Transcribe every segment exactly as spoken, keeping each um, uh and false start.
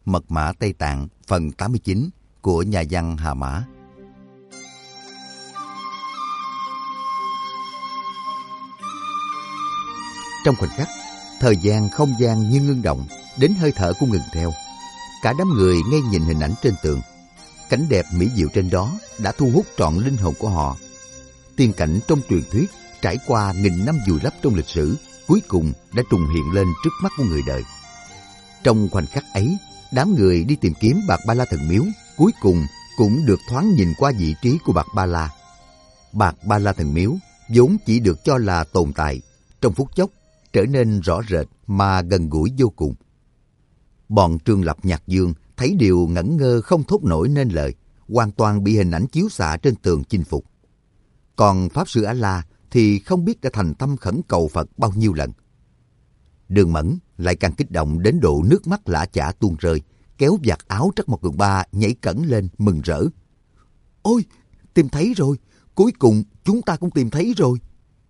Mật mã Tây Tạng phần tám mươi chín của nhà văn Hà Mã. Trong khoảnh khắc, thời gian không gian như ngưng động, đến hơi thở cũng ngừng theo. Cả đám người ngay nhìn hình ảnh trên tường. Cảnh đẹp mỹ diệu trên đó đã thu hút trọn linh hồn của họ. Tiên cảnh trong truyền thuyết trải qua nghìn năm vùi lấp trong lịch sử, cuối cùng đã trùng hiện lên trước mắt của người đời. Trong khoảnh khắc ấy, đám người đi tìm kiếm Bạc Ba La Thần Miếu cuối cùng cũng được thoáng nhìn qua vị trí của Bạc Ba La. Bạc Ba La Thần Miếu vốn chỉ được cho là tồn tại, trong phút chốc trở nên rõ rệt mà gần gũi vô cùng. Bọn Trương Lập, Nhạc Dương thấy điều ngẩn ngơ không thốt nổi nên lời, hoàn toàn bị hình ảnh chiếu xạ trên tường chinh phục. Còn Pháp Sư A-la thì không biết đã thành tâm khẩn cầu Phật bao nhiêu lần. Đường Mẫn lại càng kích động đến độ nước mắt lã chả tuôn rơi, kéo vạt áo Trắc Mộc Cường Ba nhảy cẫng lên mừng rỡ. Ôi, tìm thấy rồi, cuối cùng chúng ta cũng tìm thấy rồi.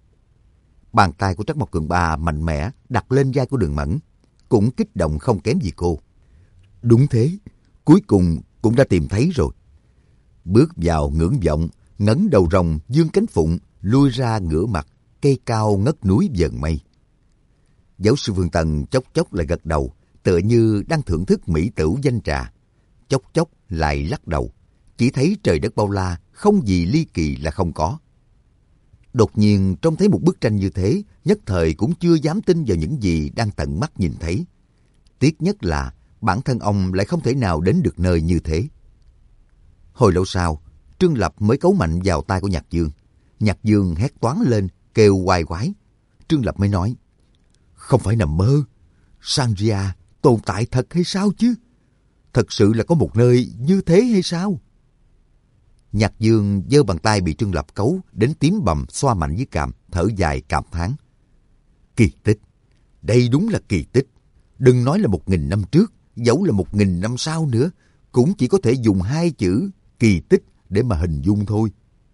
Bàn tay của Trắc Mộc Cường Ba mạnh mẽ đặt lên vai của Đường Mẫn, cũng kích động không kém gì cô. Đúng thế, cuối cùng cũng đã tìm thấy rồi. Bước vào ngưỡng vọng, ngẩng đầu rồng dương cánh phụng, lui ra ngửa mặt, cây cao ngất núi vờn mây. Giáo sư Phương Tần chốc chốc lại gật đầu, tựa như đang thưởng thức mỹ tửu danh trà. Chốc chốc lại lắc đầu, chỉ thấy trời đất bao la, không gì ly kỳ là không có. Đột nhiên trông thấy một bức tranh như thế, nhất thời cũng chưa dám tin vào những gì đang tận mắt nhìn thấy. Tiếc nhất là bản thân ông lại không thể nào đến được nơi như thế. Hồi lâu sau, Trương Lập mới cấu mạnh vào tay của Nhạc Dương. Nhạc Dương hét toáng lên, kêu oai oái. Trương Lập mới nói, không phải nằm mơ, Sangria tồn tại thật hay sao chứ? Thật sự là có một nơi như thế hay sao? Nhạc Dương giơ bàn tay bị Trương Lập cấu đến tím bầm xoa mạnh dưới cằm, thở dài cảm thán. Kỳ tích, đây đúng là kỳ tích. Đừng nói là một nghìn năm trước, dẫu là một nghìn năm sau nữa, cũng chỉ có thể dùng hai chữ kỳ tích để mà hình dung thôi.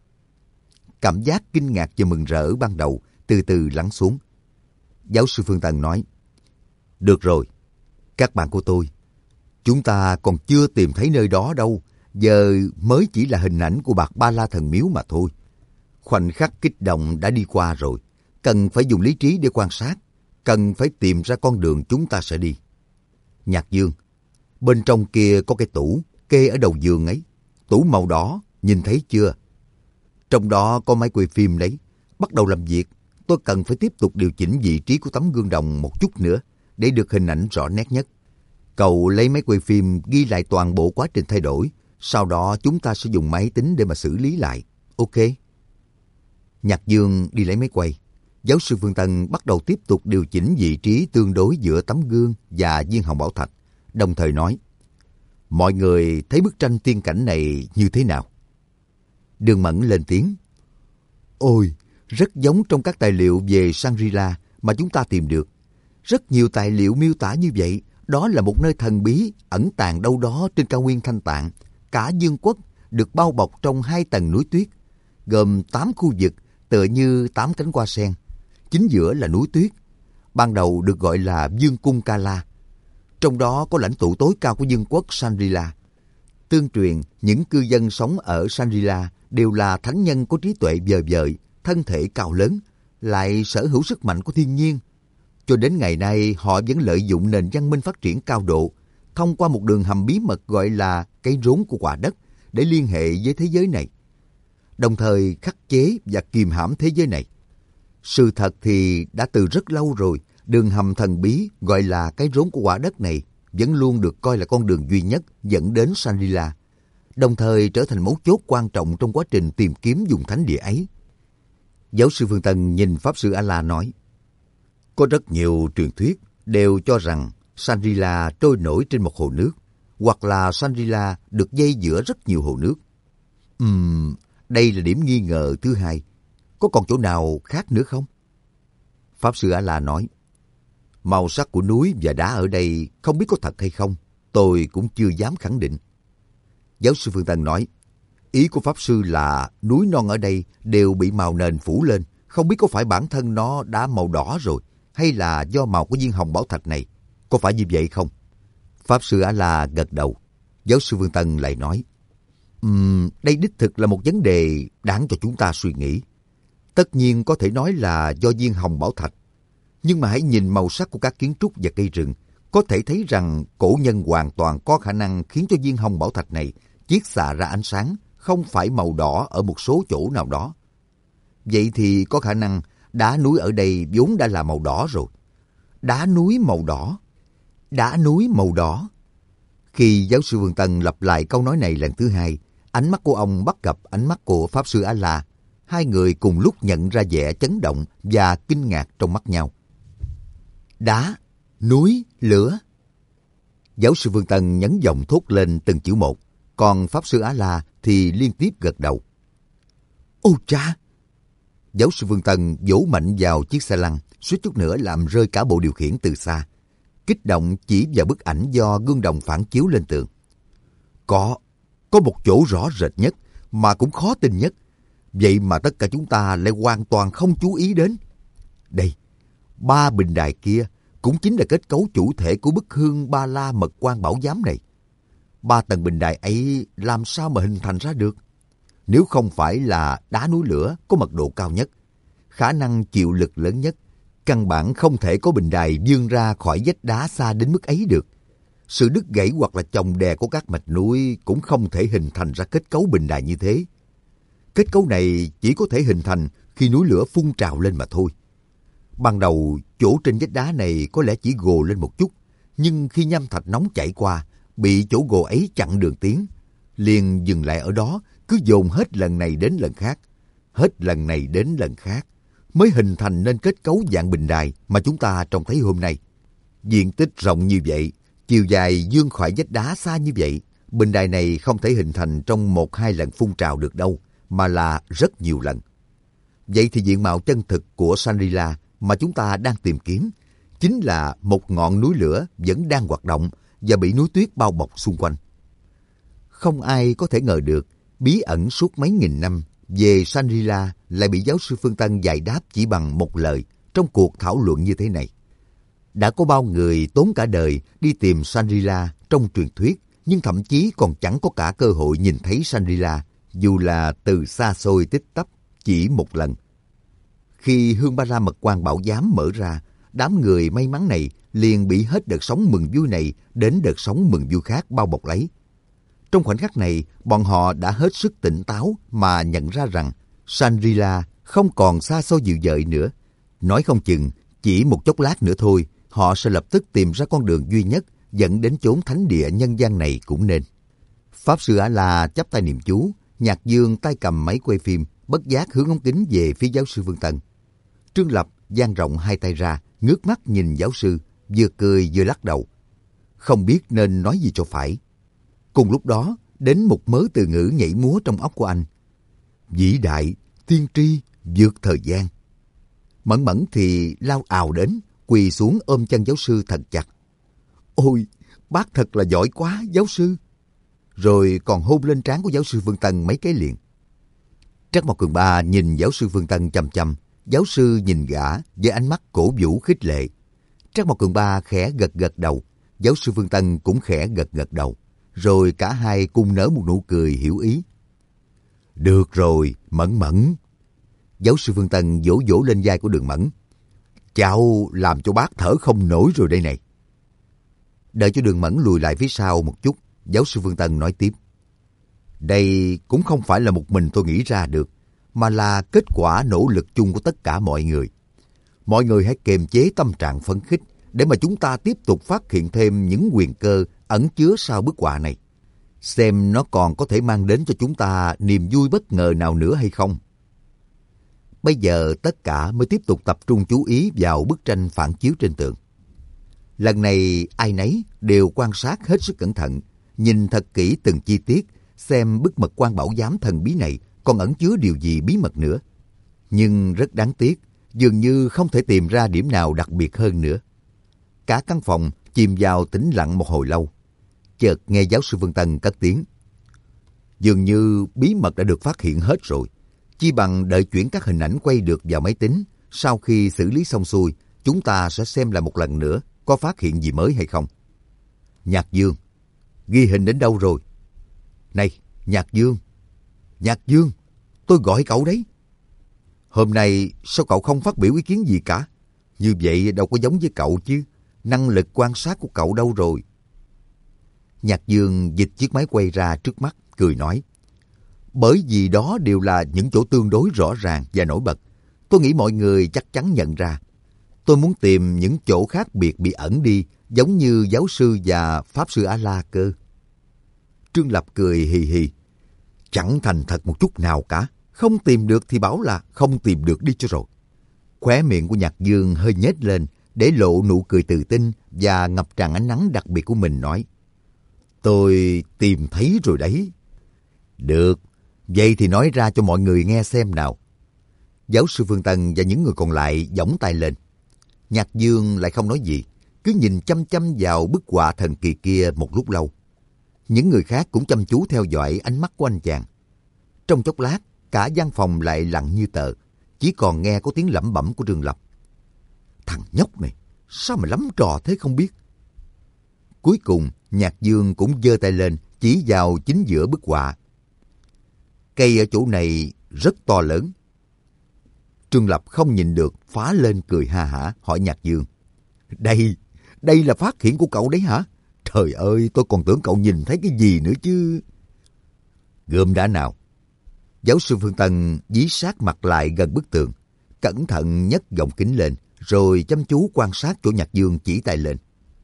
Cảm giác kinh ngạc và mừng rỡ ban đầu từ từ lắng xuống. Giáo sư Phương Tần nói, được rồi, các bạn của tôi, chúng ta còn chưa tìm thấy nơi đó đâu, giờ mới chỉ là hình ảnh của Bạc Ba La Thần Miếu mà thôi. Khoảnh khắc kích động đã đi qua rồi, cần phải dùng lý trí để quan sát, cần phải tìm ra con đường chúng ta sẽ đi. Nhạc Dương, bên trong kia có cái tủ, kê ở đầu giường ấy, tủ màu đỏ, nhìn thấy chưa? Trong đó có máy quay phim đấy, bắt đầu làm việc. Tôi cần phải tiếp tục điều chỉnh vị trí của tấm gương đồng một chút nữa để được hình ảnh rõ nét nhất. Cậu lấy máy quay phim ghi lại toàn bộ quá trình thay đổi, sau đó chúng ta sẽ dùng máy tính để mà xử lý lại. Ok. Nhạc Dương đi lấy máy quay. Giáo sư Phương Tân bắt đầu tiếp tục điều chỉnh vị trí tương đối giữa tấm gương và viên hồng bảo thạch, đồng thời nói, mọi người thấy bức tranh tiên cảnh này như thế nào? Đường Mẫn lên tiếng, ôi, rất giống trong các tài liệu về Shangri-La mà chúng ta tìm được. Rất nhiều tài liệu miêu tả như vậy, đó là một nơi thần bí ẩn tàng đâu đó trên cao nguyên Thanh Tạng. Cả vương quốc được bao bọc trong hai tầng núi tuyết, gồm tám khu vực tựa như tám cánh hoa sen. Chính giữa là núi tuyết, ban đầu được gọi là Vương cung Kala. Trong đó có lãnh tụ tối cao của vương quốc Shangri-La. Tương truyền, những cư dân sống ở Shangri-La đều là thánh nhân có trí tuệ vời vợi, thân thể cao lớn, lại sở hữu sức mạnh của thiên nhiên. Cho đến ngày nay, họ vẫn lợi dụng nền văn minh phát triển cao độ, thông qua một đường hầm bí mật gọi là cái rốn của quả đất để liên hệ với thế giới này, đồng thời khắc chế và kìm hãm thế giới này. Sự thật thì đã từ rất lâu rồi, đường hầm thần bí gọi là cái rốn của quả đất này vẫn luôn được coi là con đường duy nhất dẫn đến Shangri-La, đồng thời trở thành mấu chốt quan trọng trong quá trình tìm kiếm vùng thánh địa ấy. Giáo sư Phương Tân nhìn Pháp Sư A-la nói, có rất nhiều truyền thuyết đều cho rằng Shangri-La trôi nổi trên một hồ nước, hoặc là Shangri-La được dây giữa rất nhiều hồ nước. Ừm, đây là điểm nghi ngờ thứ hai. Có còn chỗ nào khác nữa không? Pháp Sư A-la nói, màu sắc của núi và đá ở đây không biết có thật hay không, tôi cũng chưa dám khẳng định. Giáo sư Phương Tân nói, ý của Pháp Sư là núi non ở đây đều bị màu nền phủ lên, không biết có phải bản thân nó đã màu đỏ rồi, hay là do màu của viên hồng bảo thạch này, có phải như vậy không? Pháp Sư A-la gật đầu. Giáo sư Vương Tân lại nói, um, đây đích thực là một vấn đề đáng cho chúng ta suy nghĩ. Tất nhiên có thể nói là do viên hồng bảo thạch. Nhưng mà hãy nhìn màu sắc của các kiến trúc và cây rừng, có thể thấy rằng cổ nhân hoàn toàn có khả năng khiến cho viên hồng bảo thạch này chiết xạ ra ánh sáng, không phải màu đỏ ở một số chỗ nào đó. Vậy thì có khả năng đá núi ở đây vốn đã là màu đỏ rồi. Đá núi màu đỏ. Đá núi màu đỏ. Khi giáo sư Vương Tân lặp lại câu nói này lần thứ hai, ánh mắt của ông bắt gặp ánh mắt của Pháp Sư A-la. Hai người cùng lúc nhận ra vẻ chấn động và kinh ngạc trong mắt nhau. Đá, núi, lửa. Giáo sư Vương Tân nhấn giọng thốt lên từng chữ một, còn Pháp Sư A-la thì liên tiếp gật đầu. Ôi cha! Giáo sư Vương Tân vỗ mạnh vào chiếc xe lăn, suýt chút nữa làm rơi cả bộ điều khiển từ xa. Kích động chỉ vào bức ảnh do gương đồng phản chiếu lên tường. Có, có một chỗ rõ rệt nhất mà cũng khó tin nhất. Vậy mà tất cả chúng ta lại hoàn toàn không chú ý đến. Đây, ba bình đài kia cũng chính là kết cấu chủ thể của bức hương Ba La Mật Quan Bảo Giám này. Ba tầng bình đài ấy làm sao mà hình thành ra được? Nếu không phải là đá núi lửa có mật độ cao nhất, khả năng chịu lực lớn nhất, căn bản không thể có bình đài vươn ra khỏi vách đá xa đến mức ấy được. Sự đứt gãy hoặc là chồng đè của các mạch núi cũng không thể hình thành ra kết cấu bình đài như thế. Kết cấu này chỉ có thể hình thành khi núi lửa phun trào lên mà thôi. Ban đầu, chỗ trên vách đá này có lẽ chỉ gồ lên một chút, nhưng khi nham thạch nóng chảy qua, bị chỗ gồ ấy chặn đường tiến, liền dừng lại ở đó, cứ dồn hết lần này đến lần khác, hết lần này đến lần khác, mới hình thành nên kết cấu dạng bình đài mà chúng ta trông thấy hôm nay. Diện tích rộng như vậy, chiều dài vươn khỏi vách đá xa như vậy, bình đài này không thể hình thành trong một hai lần phun trào được đâu, mà là rất nhiều lần. Vậy thì diện mạo chân thực của Shangri-La mà chúng ta đang tìm kiếm chính là một ngọn núi lửa vẫn đang hoạt động và bị núi tuyết bao bọc xung quanh. Không ai có thể ngờ được bí ẩn suốt mấy nghìn năm về Shangri-La lại bị giáo sư Phương Tân giải đáp chỉ bằng một lời trong cuộc thảo luận như thế này. Đã có bao người tốn cả đời đi tìm Shangri-La trong truyền thuyết, nhưng thậm chí còn chẳng có cả cơ hội nhìn thấy Shangri-La, dù là từ xa xôi tích tắp chỉ một lần. Khi hương Ba La Mật Quan Bảo Giám mở ra, đám người may mắn này liền bị hết đợt sóng mừng vui này đến đợt sóng mừng vui khác bao bọc lấy. Trong khoảnh khắc này, bọn họ đã hết sức tỉnh táo mà nhận ra rằng Shangri-La không còn xa xôi dịu dợi nữa. Nói không chừng, chỉ một chốc lát nữa thôi, họ sẽ lập tức tìm ra con đường duy nhất dẫn đến chốn thánh địa nhân gian này cũng nên. Pháp Sư A-la chắp tay niệm chú, Nhạc Dương tay cầm máy quay phim, bất giác hướng ống kính về phía giáo sư Vương Tân. Trương Lập dang rộng hai tay ra, ngước mắt nhìn giáo sư, vừa cười vừa lắc đầu. Không biết nên nói gì cho phải. Cùng lúc đó, đến một mớ từ ngữ nhảy múa trong óc của anh. Vĩ đại, tiên tri, vượt thời gian. Mẫn Mẫn thì lao ào đến, quỳ xuống ôm chân giáo sư thật chặt. Ôi, bác thật là giỏi quá, giáo sư. Rồi còn hôn lên trán của giáo sư Vương Tân mấy cái liền. Trác Mộc Cường Ba nhìn giáo sư Vương Tân chăm chăm, giáo sư nhìn gã với ánh mắt cổ vũ khích lệ. Trác Mộc Cường Ba khẽ gật gật đầu, giáo sư Vương Tân cũng khẽ gật gật đầu, rồi cả hai cùng nở một nụ cười hiểu ý. Được rồi, Mẫn Mẫn. Giáo sư Vương Tân vỗ vỗ lên vai của Đường Mẫn. Cháu làm cho bác thở không nổi rồi đây này. Đợi cho Đường Mẫn lùi lại phía sau một chút, giáo sư Vương Tân nói tiếp. Đây cũng không phải là một mình tôi nghĩ ra được, mà là kết quả nỗ lực chung của tất cả mọi người. Mọi người hãy kiềm chế tâm trạng phấn khích để mà chúng ta tiếp tục phát hiện thêm những quyền cơ ẩn chứa sau bức họa này. Xem nó còn có thể mang đến cho chúng ta niềm vui bất ngờ nào nữa hay không. Bây giờ tất cả mới tiếp tục tập trung chú ý vào bức tranh phản chiếu trên tường. Lần này ai nấy đều quan sát hết sức cẩn thận, nhìn thật kỹ từng chi tiết, xem bức mật quan bảo giám thần bí này còn ẩn chứa điều gì bí mật nữa. Nhưng rất đáng tiếc, dường như không thể tìm ra điểm nào đặc biệt hơn nữa. Cả căn phòng chìm vào tĩnh lặng một hồi lâu. Chợt nghe giáo sư Vương Tân cất tiếng. Dường như bí mật đã được phát hiện hết rồi. Chi bằng đợi chuyển các hình ảnh quay được vào máy tính. Sau khi xử lý xong xuôi, chúng ta sẽ xem lại một lần nữa có phát hiện gì mới hay không. Nhạc Dương, ghi hình đến đâu rồi? Này, Nhạc Dương, Nhạc Dương, tôi gọi cậu đấy. Hôm nay sao cậu không phát biểu ý kiến gì cả? Như vậy đâu có giống với cậu chứ. Năng lực quan sát của cậu đâu rồi? Nhạc Dương dịch chiếc máy quay ra trước mắt, cười nói. Bởi vì đó đều là những chỗ tương đối rõ ràng và nổi bật. Tôi nghĩ mọi người chắc chắn nhận ra. Tôi muốn tìm những chỗ khác biệt bị ẩn đi, giống như giáo sư và pháp sư A-la cơ. Trương Lập cười hì hì. Chẳng thành thật một chút nào cả. Không tìm được thì bảo là không tìm được đi cho rồi. Khóe miệng của Nhạc Dương hơi nhếch lên, để lộ nụ cười tự tin và ngập tràn ánh nắng đặc biệt của mình, nói. Tôi tìm thấy rồi đấy. Được, vậy thì nói ra cho mọi người nghe xem nào. Giáo sư Phương Tân và những người còn lại giỏng tay lên. Nhạc Dương lại không nói gì, cứ nhìn chăm chăm vào bức họa thần kỳ kia một lúc lâu. Những người khác cũng chăm chú theo dõi ánh mắt của anh chàng. Trong chốc lát, cả gian phòng lại lặng như tờ, chỉ còn nghe có tiếng lẩm bẩm của Trương Lập. Thằng nhóc này, sao mà lắm trò thế không biết. Cuối cùng, Nhạc Dương cũng giơ tay lên, chỉ vào chính giữa bức họa. Cây ở chỗ này rất to lớn. Trương Lập không nhìn được, phá lên cười ha hả, hỏi Nhạc Dương. Đây, đây là phát hiện của cậu đấy hả? Trời ơi, tôi còn tưởng cậu nhìn thấy cái gì nữa chứ. Gươm đã nào. Giáo sư Phương Tân dí sát mặt lại gần bức tường, cẩn thận nhấc gọng kính lên, rồi chăm chú quan sát chỗ Nhạc Dương chỉ tay lên.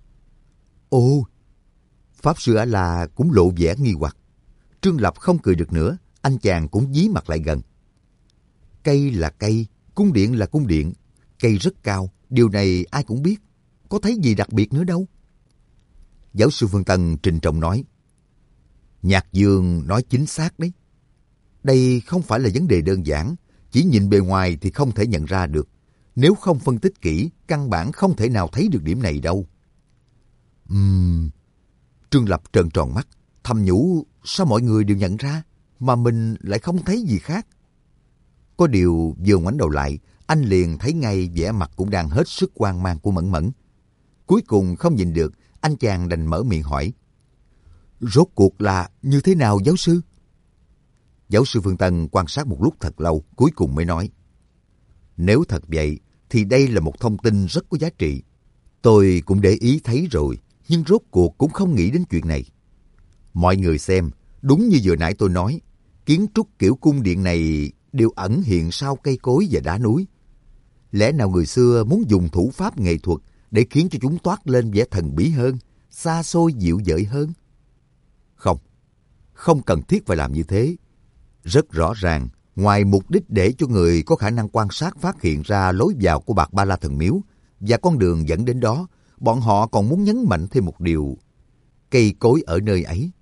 Ồ, pháp sư A-la cũng lộ vẻ nghi hoặc. Trương Lập không cười được nữa, anh chàng cũng dí mặt lại gần. Cây là cây, cung điện là cung điện, cây rất cao, điều này ai cũng biết, có thấy gì đặc biệt nữa đâu. Giáo sư Phương Tân trịnh trọng nói. Nhạc Dương nói chính xác đấy. Đây không phải là vấn đề đơn giản, chỉ nhìn bề ngoài thì không thể nhận ra được. Nếu không phân tích kỹ, căn bản không thể nào thấy được điểm này đâu. Ừm... Trương Lập trợn tròn mắt, thầm nhủ sao mọi người đều nhận ra, mà mình lại không thấy gì khác. Có điều vừa ngoảnh đầu lại, anh liền thấy ngay vẻ mặt cũng đang hết sức hoang mang của Mẫn Mẫn. Cuối cùng không nhìn được, anh chàng đành mở miệng hỏi. Rốt cuộc là như thế nào giáo sư? Giáo sư Phương Tân quan sát một lúc thật lâu, cuối cùng mới nói. Nếu thật vậy, thì đây là một thông tin rất có giá trị. Tôi cũng để ý thấy rồi, nhưng rốt cuộc cũng không nghĩ đến chuyện này. Mọi người xem, đúng như vừa nãy tôi nói, kiến trúc kiểu cung điện này đều ẩn hiện sau cây cối và đá núi. Lẽ nào người xưa muốn dùng thủ pháp nghệ thuật để khiến cho chúng toát lên vẻ thần bí hơn, xa xôi dịu dợi hơn? Không, không cần thiết phải làm như thế. Rất rõ ràng, ngoài mục đích để cho người có khả năng quan sát phát hiện ra lối vào của Bạt Ba La Thần Miếu và con đường dẫn đến đó, bọn họ còn muốn nhấn mạnh thêm một điều. Cây cối ở nơi ấy.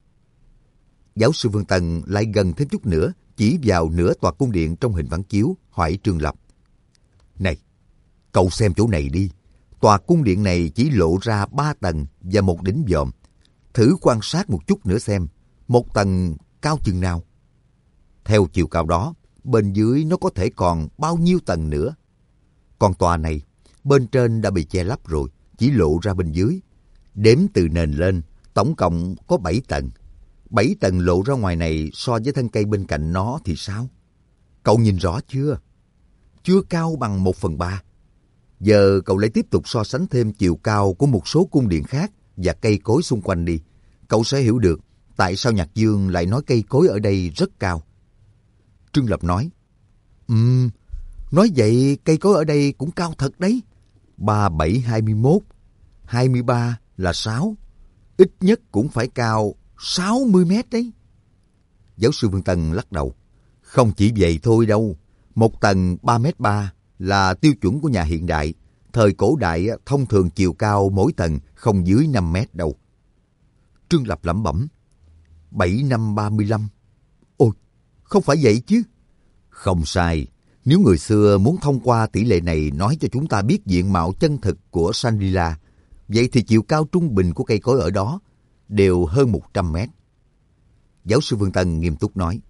Giáo sư Phương Tân lại gần thêm chút nữa, chỉ vào nửa tòa cung điện trong hình phản chiếu, hỏi Trương Lập. Này, cậu xem chỗ này đi. Tòa cung điện này chỉ lộ ra ba tầng và một đỉnh vòm. Thử quan sát một chút nữa xem, một tầng cao chừng nào? Theo chiều cao đó, bên dưới nó có thể còn bao nhiêu tầng nữa? Còn tòa này, bên trên đã bị che lấp rồi, chỉ lộ ra bên dưới. Đếm từ nền lên, tổng cộng có bảy tầng. Bảy tầng lộ ra ngoài này so với thân cây bên cạnh nó thì sao? Cậu nhìn rõ chưa? Chưa cao bằng một phần ba. Giờ cậu lại tiếp tục so sánh thêm chiều cao của một số cung điện khác và cây cối xung quanh đi. Cậu sẽ hiểu được tại sao Nhạc Dương lại nói cây cối ở đây rất cao. Trương Lập nói. Ừm, nói vậy cây cối ở đây cũng cao thật đấy. Ba, bảy, hai mươi mốt. Hai mươi ba là sáu. Ít nhất cũng phải cao sáu mươi mét đấy. Giáo sư Phương Tân lắc đầu. Không chỉ vậy thôi đâu. Một tầng ba mét ba là tiêu chuẩn của nhà hiện đại. Thời cổ đại thông thường chiều cao mỗi tầng không dưới năm mét đâu. Trương Lập lẩm bẩm. Bảy năm ba mươi lăm. Ôi, không phải vậy chứ. Không sai. Nếu người xưa muốn thông qua tỷ lệ này nói cho chúng ta biết diện mạo chân thực của Shangri-La, vậy thì chiều cao trung bình của cây cối ở đó đều hơn một trăm mét. Giáo sư Phương Tân nghiêm túc nói.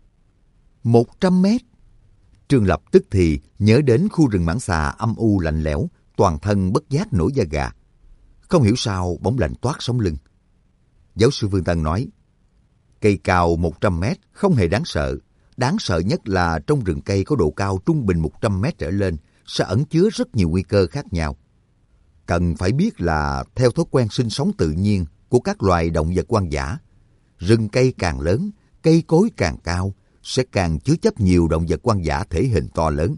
Một trăm mét? Trương Lập tức thì nhớ đến khu rừng mãng xà âm u lạnh lẽo, toàn thân bất giác nổi da gà. Không hiểu sao bỗng lạnh toát sống lưng. Giáo sư Vương Tân nói, cây cao một trăm mét không hề đáng sợ. Đáng sợ nhất là trong rừng cây có độ cao trung bình một trăm mét trở lên sẽ ẩn chứa rất nhiều nguy cơ khác nhau. Cần phải biết là theo thói quen sinh sống tự nhiên của các loài động vật hoang dã, rừng cây càng lớn, cây cối càng cao, sẽ càng chứa chấp nhiều động vật hoang dã thể hình to lớn.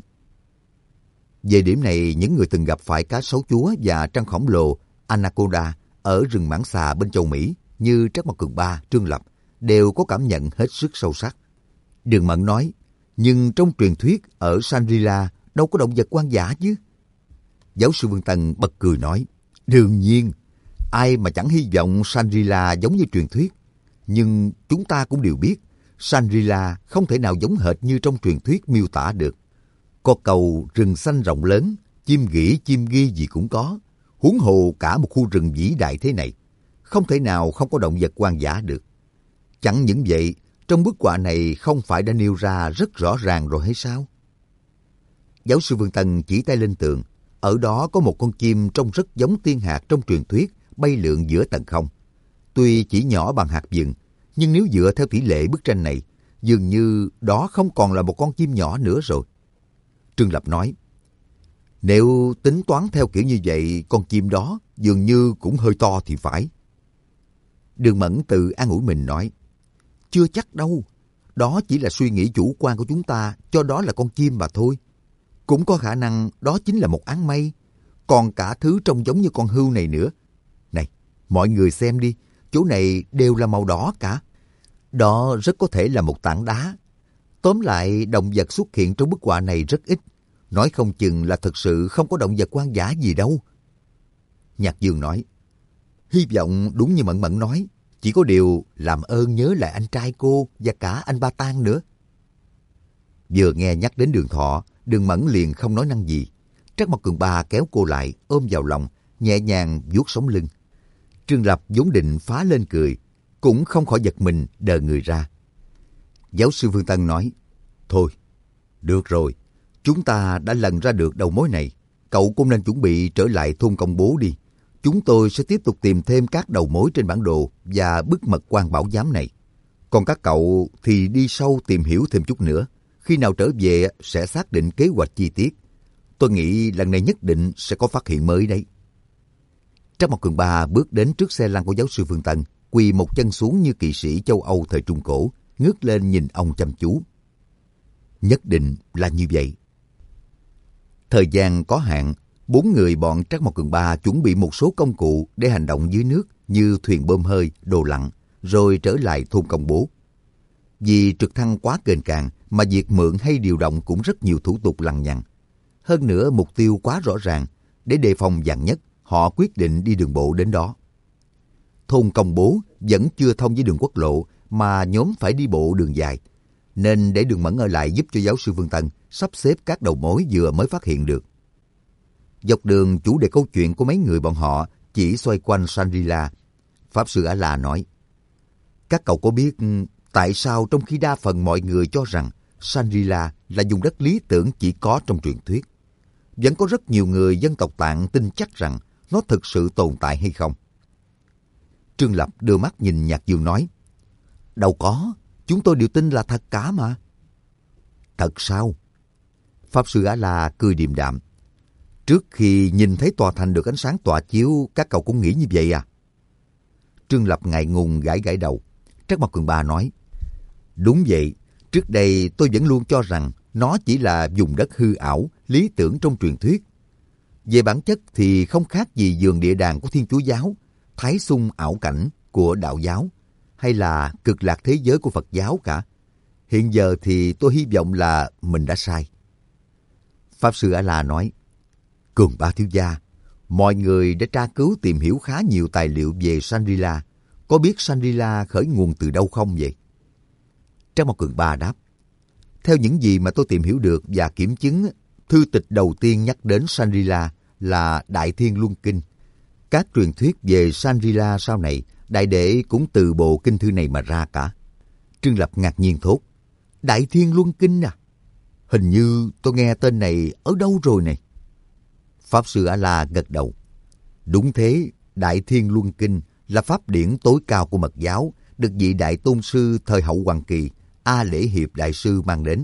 Về điểm này, những người từng gặp phải cá sấu chúa và trăng khổng lồ Anaconda ở rừng Mãng Xà bên châu Mỹ như Trắc Mộc Cường Ba, Trương Lập đều có cảm nhận hết sức sâu sắc. Đường Mẫn nói, nhưng trong truyền thuyết ở Shangri-La đâu có động vật hoang dã chứ? Giáo sư Vương Tân bật cười nói, đương nhiên, ai mà chẳng hy vọng Shangri-La giống như truyền thuyết. Nhưng chúng ta cũng đều biết, Shangri-La không thể nào giống hệt như trong truyền thuyết miêu tả được. Có cầu rừng xanh rộng lớn, chim nghỉ chim ghi gì cũng có. Huống hồ cả một khu rừng vĩ đại thế này, không thể nào không có động vật hoang dã được. Chẳng những vậy, trong bức họa này không phải đã nêu ra rất rõ ràng rồi hay sao? Giáo sư Vương Tân chỉ tay lên tường. Ở đó có một con chim trông rất giống tiên hạc trong truyền thuyết bay lượn giữa tầng không. Tuy chỉ nhỏ bằng hạt vừng, nhưng nếu dựa theo tỷ lệ bức tranh này, dường như đó không còn là một con chim nhỏ nữa rồi. Trương Lập nói, nếu tính toán theo kiểu như vậy, con chim đó dường như cũng hơi to thì phải. Đường Mẫn tự an ủi mình nói, chưa chắc đâu, đó chỉ là suy nghĩ chủ quan của chúng ta cho đó là con chim mà thôi. Cũng có khả năng đó chính là một áng mây, còn cả thứ trông giống như con hươu này nữa. Này, mọi người xem đi, chỗ này đều là màu đỏ cả. Đó rất có thể là một tảng đá. Tóm lại, động vật xuất hiện trong bức họa này rất ít. Nói không chừng là thực sự không có động vật hoang dã gì đâu. Nhạc Dương nói, hy vọng đúng như Mẫn Mẫn nói, chỉ có điều làm ơn nhớ lại anh trai cô và cả anh Ba Tang nữa. Vừa nghe nhắc đến Đường Thọ, Đường Mẫn liền không nói năng gì. Trắc Mộc Cường Ba kéo cô lại, ôm vào lòng, nhẹ nhàng vuốt sống lưng. Trương Lập vốn định phá lên cười, cũng không khỏi giật mình đờ người ra. Giáo sư Vương Tân nói, thôi, được rồi, chúng ta đã lần ra được đầu mối này. Cậu cũng nên chuẩn bị trở lại thôn Công Bố đi. Chúng tôi sẽ tiếp tục tìm thêm các đầu mối trên bản đồ và bức mật quan bảo giám này. Còn các cậu thì đi sâu tìm hiểu thêm chút nữa. Khi nào trở về sẽ xác định kế hoạch chi tiết. Tôi nghĩ lần này nhất định sẽ có phát hiện mới đấy. Trắc Mộc Cường Ba bước đến trước xe lăn của giáo sư Vương Tân, quỳ một chân xuống như kỵ sĩ châu Âu thời Trung Cổ, ngước lên nhìn ông chăm chú. Nhất định là như vậy. Thời gian có hạn, bốn người bọn Trắc Mộc Cường Ba chuẩn bị một số công cụ để hành động dưới nước như thuyền bơm hơi, đồ lặn, rồi trở lại thôn Công Bố. Vì trực thăng quá kềnh càng mà việc mượn hay điều động cũng rất nhiều thủ tục lằng nhằng. Hơn nữa mục tiêu quá rõ ràng, để đề phòng vạn nhất, họ quyết định đi đường bộ đến đó. Thôn Công Bố vẫn chưa thông với đường quốc lộ mà nhóm phải đi bộ đường dài, nên để Đường Mẫn ở lại giúp cho giáo sư Vương Tân sắp xếp các đầu mối vừa mới phát hiện được. Dọc đường, chủ đề câu chuyện của mấy người bọn họ chỉ xoay quanh Shangri-La. Pháp sư A-La nói, các cậu có biết tại sao trong khi đa phần mọi người cho rằng Shangri-La là vùng đất lý tưởng chỉ có trong truyền thuyết, vẫn có rất nhiều người dân tộc Tạng tin chắc rằng nó thực sự tồn tại hay không? Trương Lập đưa mắt nhìn Nhạc Dương nói, đâu có, chúng tôi đều tin là thật cả mà. Thật sao? Pháp sư A-La cười điềm đạm. Trước khi nhìn thấy tòa thành được ánh sáng tỏa chiếu, các cậu cũng nghĩ như vậy à? Trương Lập ngại ngùng gãi gãi đầu. Trắc Mộc Cường Ba nói, đúng vậy, trước đây tôi vẫn luôn cho rằng nó chỉ là vùng đất hư ảo, lý tưởng trong truyền thuyết. Về bản chất thì không khác gì vườn địa đàng của Thiên Chúa giáo, Thái Xung ảo cảnh của Đạo giáo, hay là cực lạc thế giới của Phật giáo cả. Hiện giờ thì tôi hy vọng là mình đã sai. Pháp sư A-La nói, Cường Ba thiếu gia, mọi người đã tra cứu tìm hiểu khá nhiều tài liệu về Shangri-La. Có biết Shangri-La khởi nguồn từ đâu không vậy? Trắc Mộc Cường Ba đáp, theo những gì mà tôi tìm hiểu được và kiểm chứng, thư tịch đầu tiên nhắc đến Shangri-La là Đại Thiên Luân Kinh. Các truyền thuyết về Shangri-La sau này, Đại Đệ cũng từ bộ kinh thư này mà ra cả. Trương Lập ngạc nhiên thốt, Đại Thiên Luân Kinh à? Hình như tôi nghe tên này ở đâu rồi này. Pháp sư A-La gật đầu. Đúng thế, Đại Thiên Luân Kinh là pháp điển tối cao của Mật giáo, được vị đại tôn sư thời Hậu Hoàng Kỳ, A Để Hiệp Đại Sư mang đến.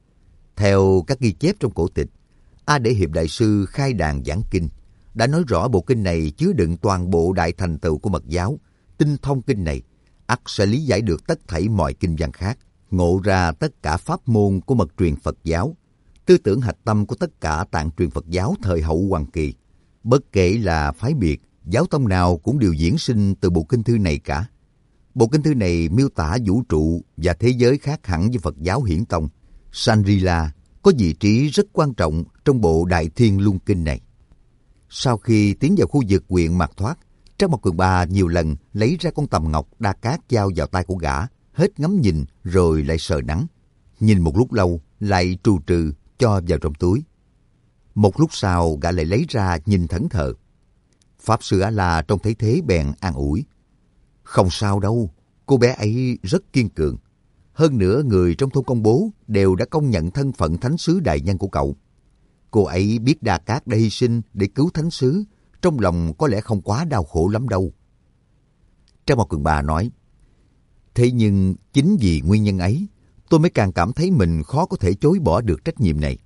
Theo các ghi chép trong cổ tịch, A Để Hiệp Đại Sư khai đàn giảng kinh, đã nói rõ bộ kinh này chứa đựng toàn bộ đại thành tựu của Mật giáo. Tinh thông kinh này, ắt sẽ lý giải được tất thảy mọi kinh văn khác, ngộ ra tất cả pháp môn của mật truyền Phật giáo, tư tưởng hạch tâm của tất cả tạng truyền Phật giáo thời Hậu Hoàng Kỳ. Bất kể là phái biệt, giáo tông nào cũng đều diễn sinh từ bộ kinh thư này cả. Bộ kinh thư này miêu tả vũ trụ và thế giới khác hẳn với Phật giáo hiển tông. Shangri-La có vị trí rất quan trọng trong bộ Đại Thiên Luân Kinh này. Sau khi tiến vào khu vực huyện Mạt Thoát, Trác Mộc Cường Ba nhiều lần lấy ra con tầm ngọc đa cát giao vào tay của gã, hết ngắm nhìn rồi lại sờ nắng. Nhìn một lúc lâu, lại trù trừ cho vào trong túi. Một lúc sau gã lại lấy ra nhìn thẫn thờ. Pháp sư A-la trông thấy thế bèn an ủi. Không sao đâu, cô bé ấy rất kiên cường. Hơn nữa người trong thôn Công Bố đều đã công nhận thân phận thánh sứ đại nhân của cậu. Cô ấy biết Đa Cát đã hy sinh để cứu thánh sứ, trong lòng có lẽ không quá đau khổ lắm đâu. Trác Mộc Cường Ba nói, thế nhưng chính vì nguyên nhân ấy, tôi mới càng cảm thấy mình khó có thể chối bỏ được trách nhiệm này.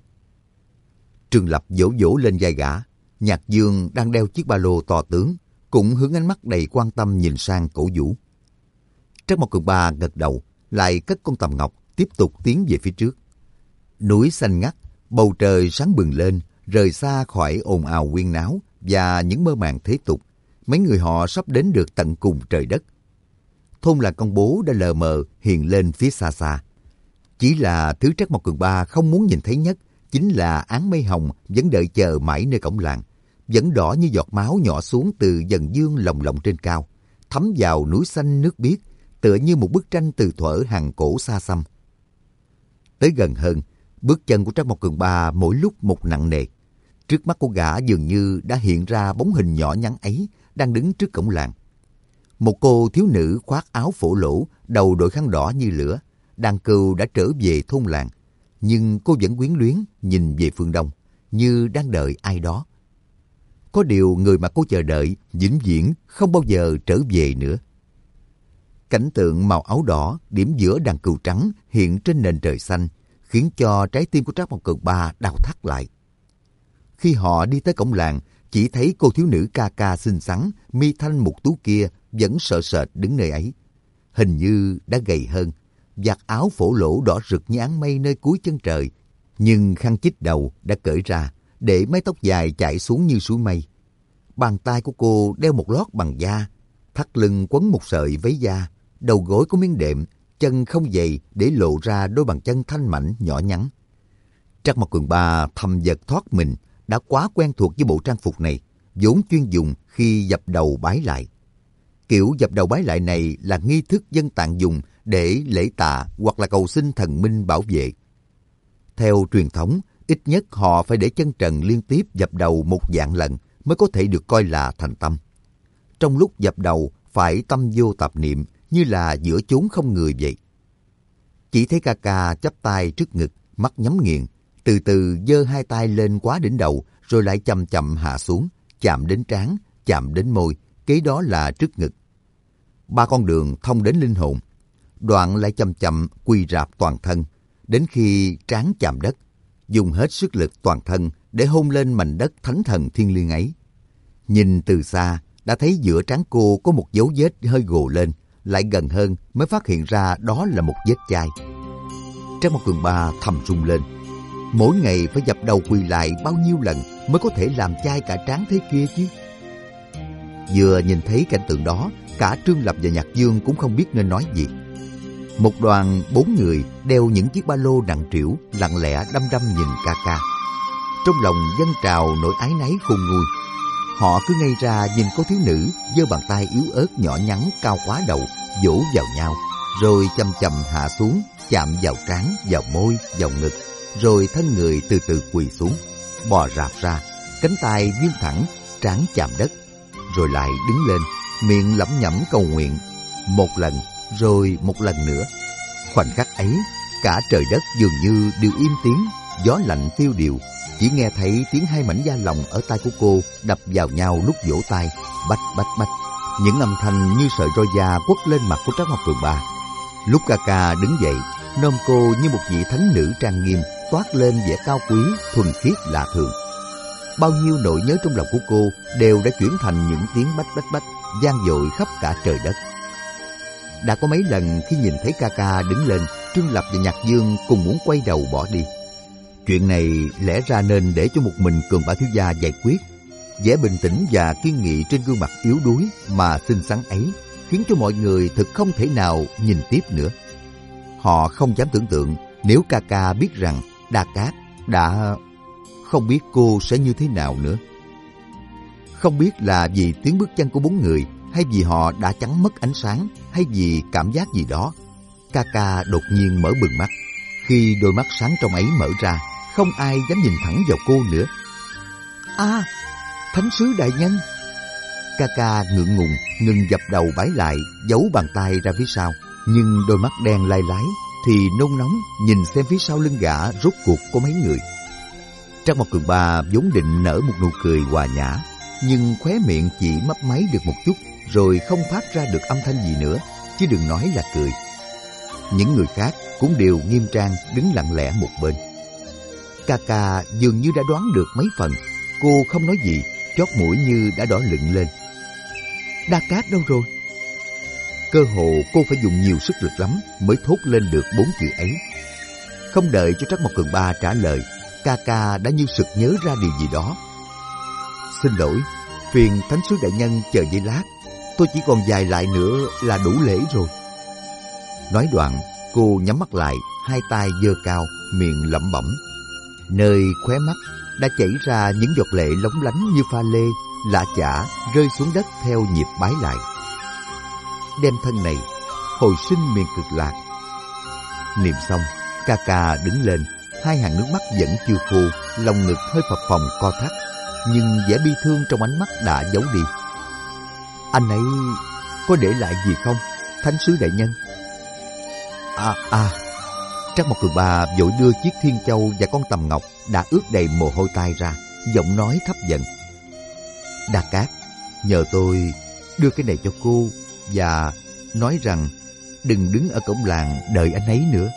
Trương Lập vỗ vỗ lên vai gã. Nhạc Dương đang đeo chiếc ba lô to tướng, cũng hướng ánh mắt đầy quan tâm nhìn sang Cổ Vũ. Trác Mộc Cường Ba gật đầu, lại cất con tầm ngọc, tiếp tục tiến về phía trước. Núi xanh ngắt, bầu trời sáng bừng lên, rời xa khỏi ồn ào huyên náo và những mơ màng thế tục. Mấy người họ sắp đến được tận cùng trời đất. Thôn làng Công Bố đã lờ mờ hiện lên phía xa xa. Chỉ là thứ Trác Mộc Cường Ba không muốn nhìn thấy nhất chính là áng mây hồng vẫn đợi chờ mãi nơi cổng làng, vẫn đỏ như giọt máu nhỏ xuống từ dần dương lồng lộng trên cao, thấm vào núi xanh nước biếc, tựa như một bức tranh từ thuở hàng cổ xa xăm. Tới gần hơn, bước chân của Trác Mộc Cường Ba mỗi lúc một nặng nề. Trước mắt của gã dường như đã hiện ra bóng hình nhỏ nhắn ấy đang đứng trước cổng làng. Một cô thiếu nữ khoác áo phổ lỗ, đầu đội khăn đỏ như lửa, đàn cừu đã trở về thôn làng, nhưng cô vẫn quyến luyến nhìn về phương đông, như đang đợi ai đó. Có điều người mà cô chờ đợi vĩnh viễn không bao giờ trở về nữa. Cảnh tượng màu áo đỏ điểm giữa đàn cừu trắng hiện trên nền trời xanh, khiến cho trái tim của Trác Mộc Cường Ba đau thắt lại. Khi họ đi tới cổng làng, chỉ thấy cô thiếu nữ ca ca xinh xắn, mi thanh mục tú kia vẫn sợ sệt đứng nơi ấy. Hình như đã gầy hơn, vạt áo phổ lỗ đỏ rực như áng mây nơi cuối chân trời, nhưng khăn chích đầu đã cởi ra, để mái tóc dài chảy xuống như suối mây. Bàn tay của cô đeo một lót bằng da, thắt lưng quấn một sợi váy da, đầu gối có miếng đệm, chân không dày để lộ ra đôi bàn chân thanh mảnh nhỏ nhắn. Trác Mộc Cường Ba thầm giật thoát mình, đã quá quen thuộc với bộ trang phục này, vốn chuyên dùng khi dập đầu bái lại. Kiểu dập đầu bái lại này là nghi thức dân tạng dùng để lễ tạ hoặc là cầu xin thần minh bảo vệ. Theo truyền thống, ít nhất họ phải để chân trần liên tiếp dập đầu một vạn lần mới có thể được coi là thành tâm. Trong lúc dập đầu phải tâm vô tạp niệm, như là giữa chốn không người vậy. Chỉ thấy ca ca chắp tay trước ngực, mắt nhắm nghiền, từ từ giơ hai tay lên quá đỉnh đầu, rồi lại chậm chậm hạ xuống, chạm đến trán, chạm đến môi, kế đó là trước ngực. Ba con đường thông đến linh hồn, đoạn lại chậm chậm quỳ rạp toàn thân, đến khi trán chạm đất, dùng hết sức lực toàn thân để hôn lên mảnh đất thánh thần thiêng liêng ấy. Nhìn từ xa, đã thấy giữa trán cô có một dấu vết hơi gồ lên, lại gần hơn mới phát hiện ra đó là một vết chai. Trác Mộc Cường Ba thầm rung lên. Mỗi ngày phải dập đầu quỳ lại bao nhiêu lần mới có thể làm chai cả trán thế kia chứ? Vừa nhìn thấy cảnh tượng đó, cả Trương Lập và Nhạc Dương cũng không biết nên nói gì. Một đoàn bốn người đeo những chiếc ba lô nặng trĩu, lặng lẽ đăm đăm nhìn ca ca. Trong lòng dâng trào nỗi ái náy khôn nguôi. Họ cứ ngây ra nhìn cô thiếu nữ giơ bàn tay yếu ớt nhỏ nhắn cao quá đầu vỗ vào nhau, rồi chậm chậm hạ xuống, chạm vào trán, vào môi, vào ngực, rồi thân người từ từ quỳ xuống, bò rạp ra, cánh tay vươn thẳng, trán chạm đất, rồi lại đứng lên, miệng lẩm nhẩm cầu nguyện, một lần, rồi một lần nữa. Khoảnh khắc ấy, cả trời đất dường như đều im tiếng, gió lạnh tiêu điều, chỉ nghe thấy tiếng hai mảnh da lòng ở tai của cô đập vào nhau lúc vỗ tay, bách bách bách, Những âm thanh như sợi roi da quất lên mặt của Trác Mộc Cường Ba. Lúc ca ca đứng dậy, nôm cô như một vị thánh nữ trang nghiêm, toát lên vẻ cao quý, thuần khiết lạ thường. Bao nhiêu nỗi nhớ trong lòng của cô đều đã chuyển thành những tiếng bách bách bách, vang dội khắp cả trời đất. Đã có mấy lần khi nhìn thấy ca ca đứng lên, Trương Lập và Nhạc Dương cùng muốn quay đầu bỏ đi. Chuyện này lẽ ra nên để cho một mình Cường Ba thiếu gia giải quyết. Vẻ bình tĩnh và kiên nghị trên gương mặt yếu đuối mà xinh xắn ấy khiến cho mọi người thực không thể nào nhìn tiếp nữa. Họ không dám tưởng tượng nếu ca ca biết rằng Đa Cát đã... Không biết cô sẽ như thế nào nữa. Không biết là vì tiếng bước chân của bốn người, hay vì họ đã chắn mất ánh sáng, hay vì cảm giác gì đó. Ca ca đột nhiên mở bừng mắt. Khi đôi mắt sáng trong ấy mở ra, không ai dám nhìn thẳng vào cô nữa. À, Thánh sứ đại nhân! Ca ca ngượng ngùng, ngừng dập đầu bái lại, giấu bàn tay ra phía sau. Nhưng đôi mắt đen lai lái thì nôn nóng nhìn xem phía sau lưng gã rốt cuộc có mấy người. Trác Mộc Cường Ba vốn định nở một nụ cười hòa nhã, nhưng khóe miệng chỉ mấp máy được một chút, rồi không phát ra được âm thanh gì nữa, chứ đừng nói là cười. Những người khác cũng đều nghiêm trang đứng lặng lẽ một bên. Ca ca dường như đã đoán được mấy phần, cô không nói gì, chót mũi như đã đỏ lựng lên. Đa Cát đâu rồi? Cơ hồ cô phải dùng nhiều sức lực lắm mới thốt lên được bốn chữ ấy. Không đợi cho Trác Mộc Cường Ba trả lời, ca ca đã như sực nhớ ra điều gì đó. Xin lỗi, phiền Thánh sứ đại nhân chờ giây lát, tôi chỉ còn vài lại nữa là đủ lễ rồi. Nói đoạn, cô nhắm mắt lại, hai tay giơ cao, miệng lẩm bẩm. Nơi khóe mắt đã chảy ra những giọt lệ lóng lánh như pha lê, lạ chả rơi xuống đất theo nhịp bái lại. Đem thân này hồi sinh miền Cực Lạc. Niệm xong, ca ca đứng lên, hai hàng nước mắt vẫn chưa khô, lòng ngực hơi phập phồng co thắt, nhưng vẻ bi thương trong ánh mắt đã giấu đi. Anh ấy có để lại gì không, Thánh sứ đại nhân? À à, Trác Mộc Cường Ba vội đưa chiếc thiên châu và con tầm ngọc đã ướt đầy mồ hôi tai ra, giọng nói thấp dần. Đa Cát, nhờ tôi đưa cái này cho cô và nói rằng đừng đứng ở cổng làng đợi anh ấy nữa.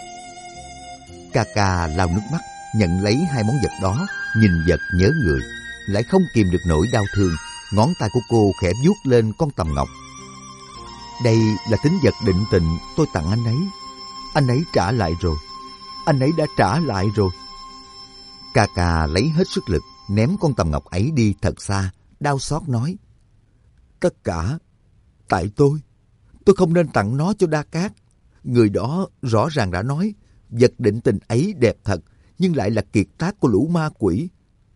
Ca ca lau nước mắt, nhận lấy hai món vật đó, nhìn vật nhớ người, lại không kìm được nỗi đau thương. Ngón tay của cô khẽ vuốt lên con tầm ngọc. Đây là tín vật định tình tôi tặng anh ấy. Anh ấy trả lại rồi. Anh ấy đã trả lại rồi. Ca ca lấy hết sức lực, ném con tầm ngọc ấy đi thật xa, đau xót nói. Tất cả tại tôi. Tôi không nên tặng nó cho Đa Cát. Người đó rõ ràng đã nói vật định tình ấy đẹp thật, nhưng lại là kiệt tác của lũ ma quỷ.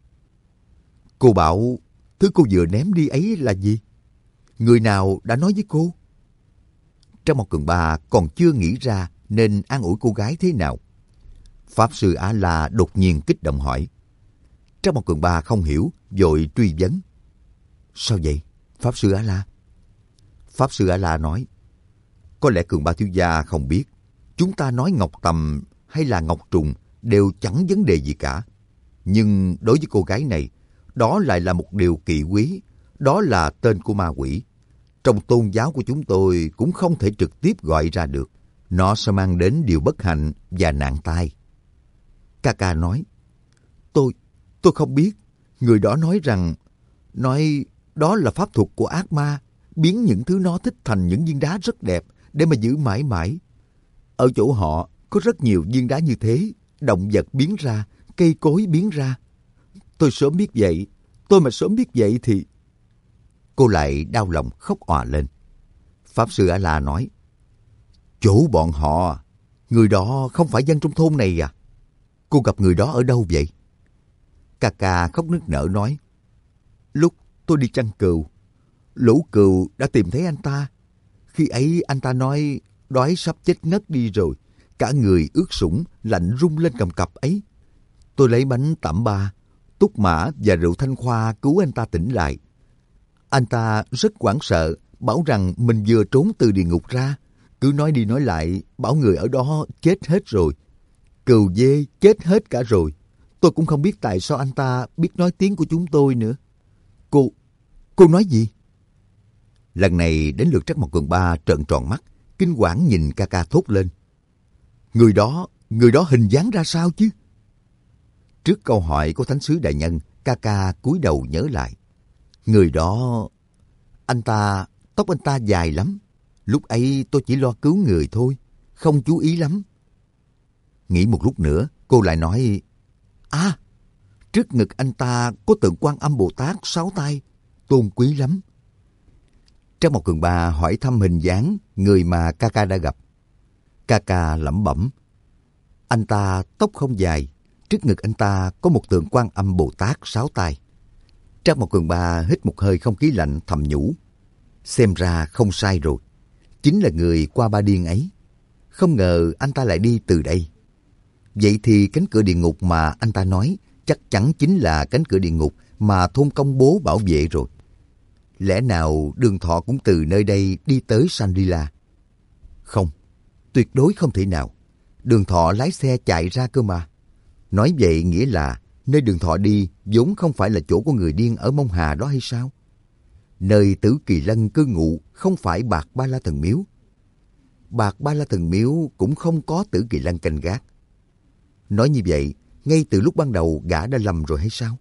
Cô bảo thứ cô vừa ném đi ấy là gì? Người nào đã nói với cô? Trác Mộc Cường Ba còn chưa nghĩ ra nên an ủi cô gái thế nào. Pháp sư A La đột nhiên kích động hỏi. Trác Mộc Cường Ba không hiểu, vội truy vấn. Sao vậy, Pháp sư A La? Pháp sư A La nói. Có lẽ Cường Ba thiếu gia không biết, chúng ta nói ngọc tầm hay là ngọc trùng đều chẳng vấn đề gì cả. Nhưng đối với cô gái này, đó lại là một điều kỵ quý, đó là tên của ma quỷ. Trong tôn giáo của chúng tôi cũng không thể trực tiếp gọi ra được. Nó sẽ mang đến điều bất hạnh và nạn tai. Ca ca nói, Tôi, tôi không biết. Người đó nói rằng, nói đó là pháp thuật của ác ma, biến những thứ nó thích thành những viên đá rất đẹp để mà giữ mãi mãi. Ở chỗ họ có rất nhiều viên đá như thế, động vật biến ra, cây cối biến ra. Tôi sớm biết vậy, tôi mà sớm biết vậy thì... Cô lại đau lòng khóc òa lên. Pháp sư A La nói, chỗ bọn họ, người đó không phải dân trong thôn này à? Cô gặp người đó ở đâu vậy? Ca ca khóc nức nở nói, lúc tôi đi chăn cừu, lũ cừu đã tìm thấy anh ta. Khi ấy anh ta nói đói sắp chết ngất đi rồi, cả người ướt sũng, lạnh run lên cầm cập ấy. Tôi lấy bánh tẩm ba, túc mã và rượu thanh khoa cứu anh ta tỉnh lại. Anh ta rất hoảng sợ, bảo rằng mình vừa trốn từ địa ngục ra. Cứ nói đi nói lại, bảo người ở đó chết hết rồi. Cừu dê chết hết cả rồi. Tôi cũng không biết tại sao anh ta biết nói tiếng của chúng tôi nữa. Cô, cô nói gì? Lần này đến lượt Trắc Mộc Cường Ba trợn tròn mắt, kinh hoảng nhìn ca ca thốt lên. Người đó, người đó hình dáng ra sao chứ? Trước câu hỏi của Thánh sứ đại nhân, ca ca cúi đầu nhớ lại. Người đó, anh ta, tóc anh ta dài lắm. Lúc ấy tôi chỉ lo cứu người thôi, không chú ý lắm. Nghĩ một lúc nữa, cô lại nói, à, trước ngực anh ta có tượng Quan Âm Bồ Tát sáu tay, tôn quý lắm. Trắc Mộc Cường Ba hỏi thăm hình dáng người mà ca ca đã gặp. Ca ca lẩm bẩm, anh ta tóc không dài, trước ngực anh ta có một tượng Quan Âm Bồ Tát sáu tay. Trắc Mộc Cường Ba hít một hơi không khí lạnh thầm nhủ, xem ra không sai rồi, chính là người Qua Ba Điên ấy. Không ngờ anh ta lại đi từ đây. Vậy thì cánh cửa địa ngục mà anh ta nói chắc chắn chính là cánh cửa địa ngục mà thôn công bố bảo vệ rồi. Lẽ nào Đường Thọ cũng từ nơi đây đi tới Shangri-La? Không, tuyệt đối không thể nào. Đường Thọ lái xe chạy ra cơ mà. Nói vậy nghĩa là nơi Đường Thọ đi vốn không phải là chỗ của người điên ở Mông Hà đó hay sao? Nơi Tử Kỳ Lân cư ngụ không phải Bạc Ba La Thần Miếu. Bạc Ba La Thần Miếu cũng không có Tử Kỳ Lân canh gác. Nói như vậy, ngay từ lúc ban đầu gã đã lầm rồi hay sao?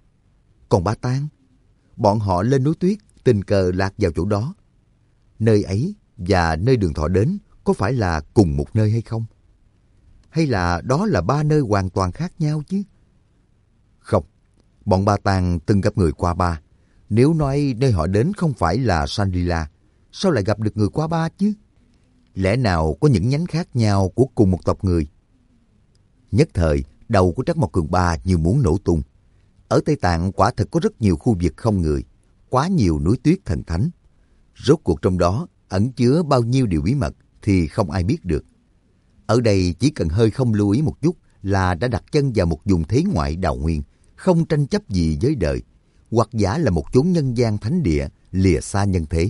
Còn Ba Tang, bọn họ lên núi tuyết tình cờ lạc vào chỗ đó. Nơi ấy và nơi Đường Thọ đến có phải là cùng một nơi hay không? Hay là đó là ba nơi hoàn toàn khác nhau chứ? Không, bọn Ba Tang từng gặp người Qua Ba. Nếu nói nơi họ đến không phải là Shangri-La, sao lại gặp được người Qua Ba chứ? Lẽ nào có những nhánh khác nhau của cùng một tộc người? Nhất thời, đầu của Trắc Mộc Cường Ba như muốn nổ tung. Ở Tây Tạng quả thật có rất nhiều khu vực không người, quá nhiều núi tuyết thần thánh. Rốt cuộc trong đó ẩn chứa bao nhiêu điều bí mật thì không ai biết được. Ở đây chỉ cần hơi không lưu ý một chút là đã đặt chân vào một vùng thế ngoại đào nguyên, không tranh chấp gì với đời, hoặc giả là một chốn nhân gian thánh địa lìa xa nhân thế.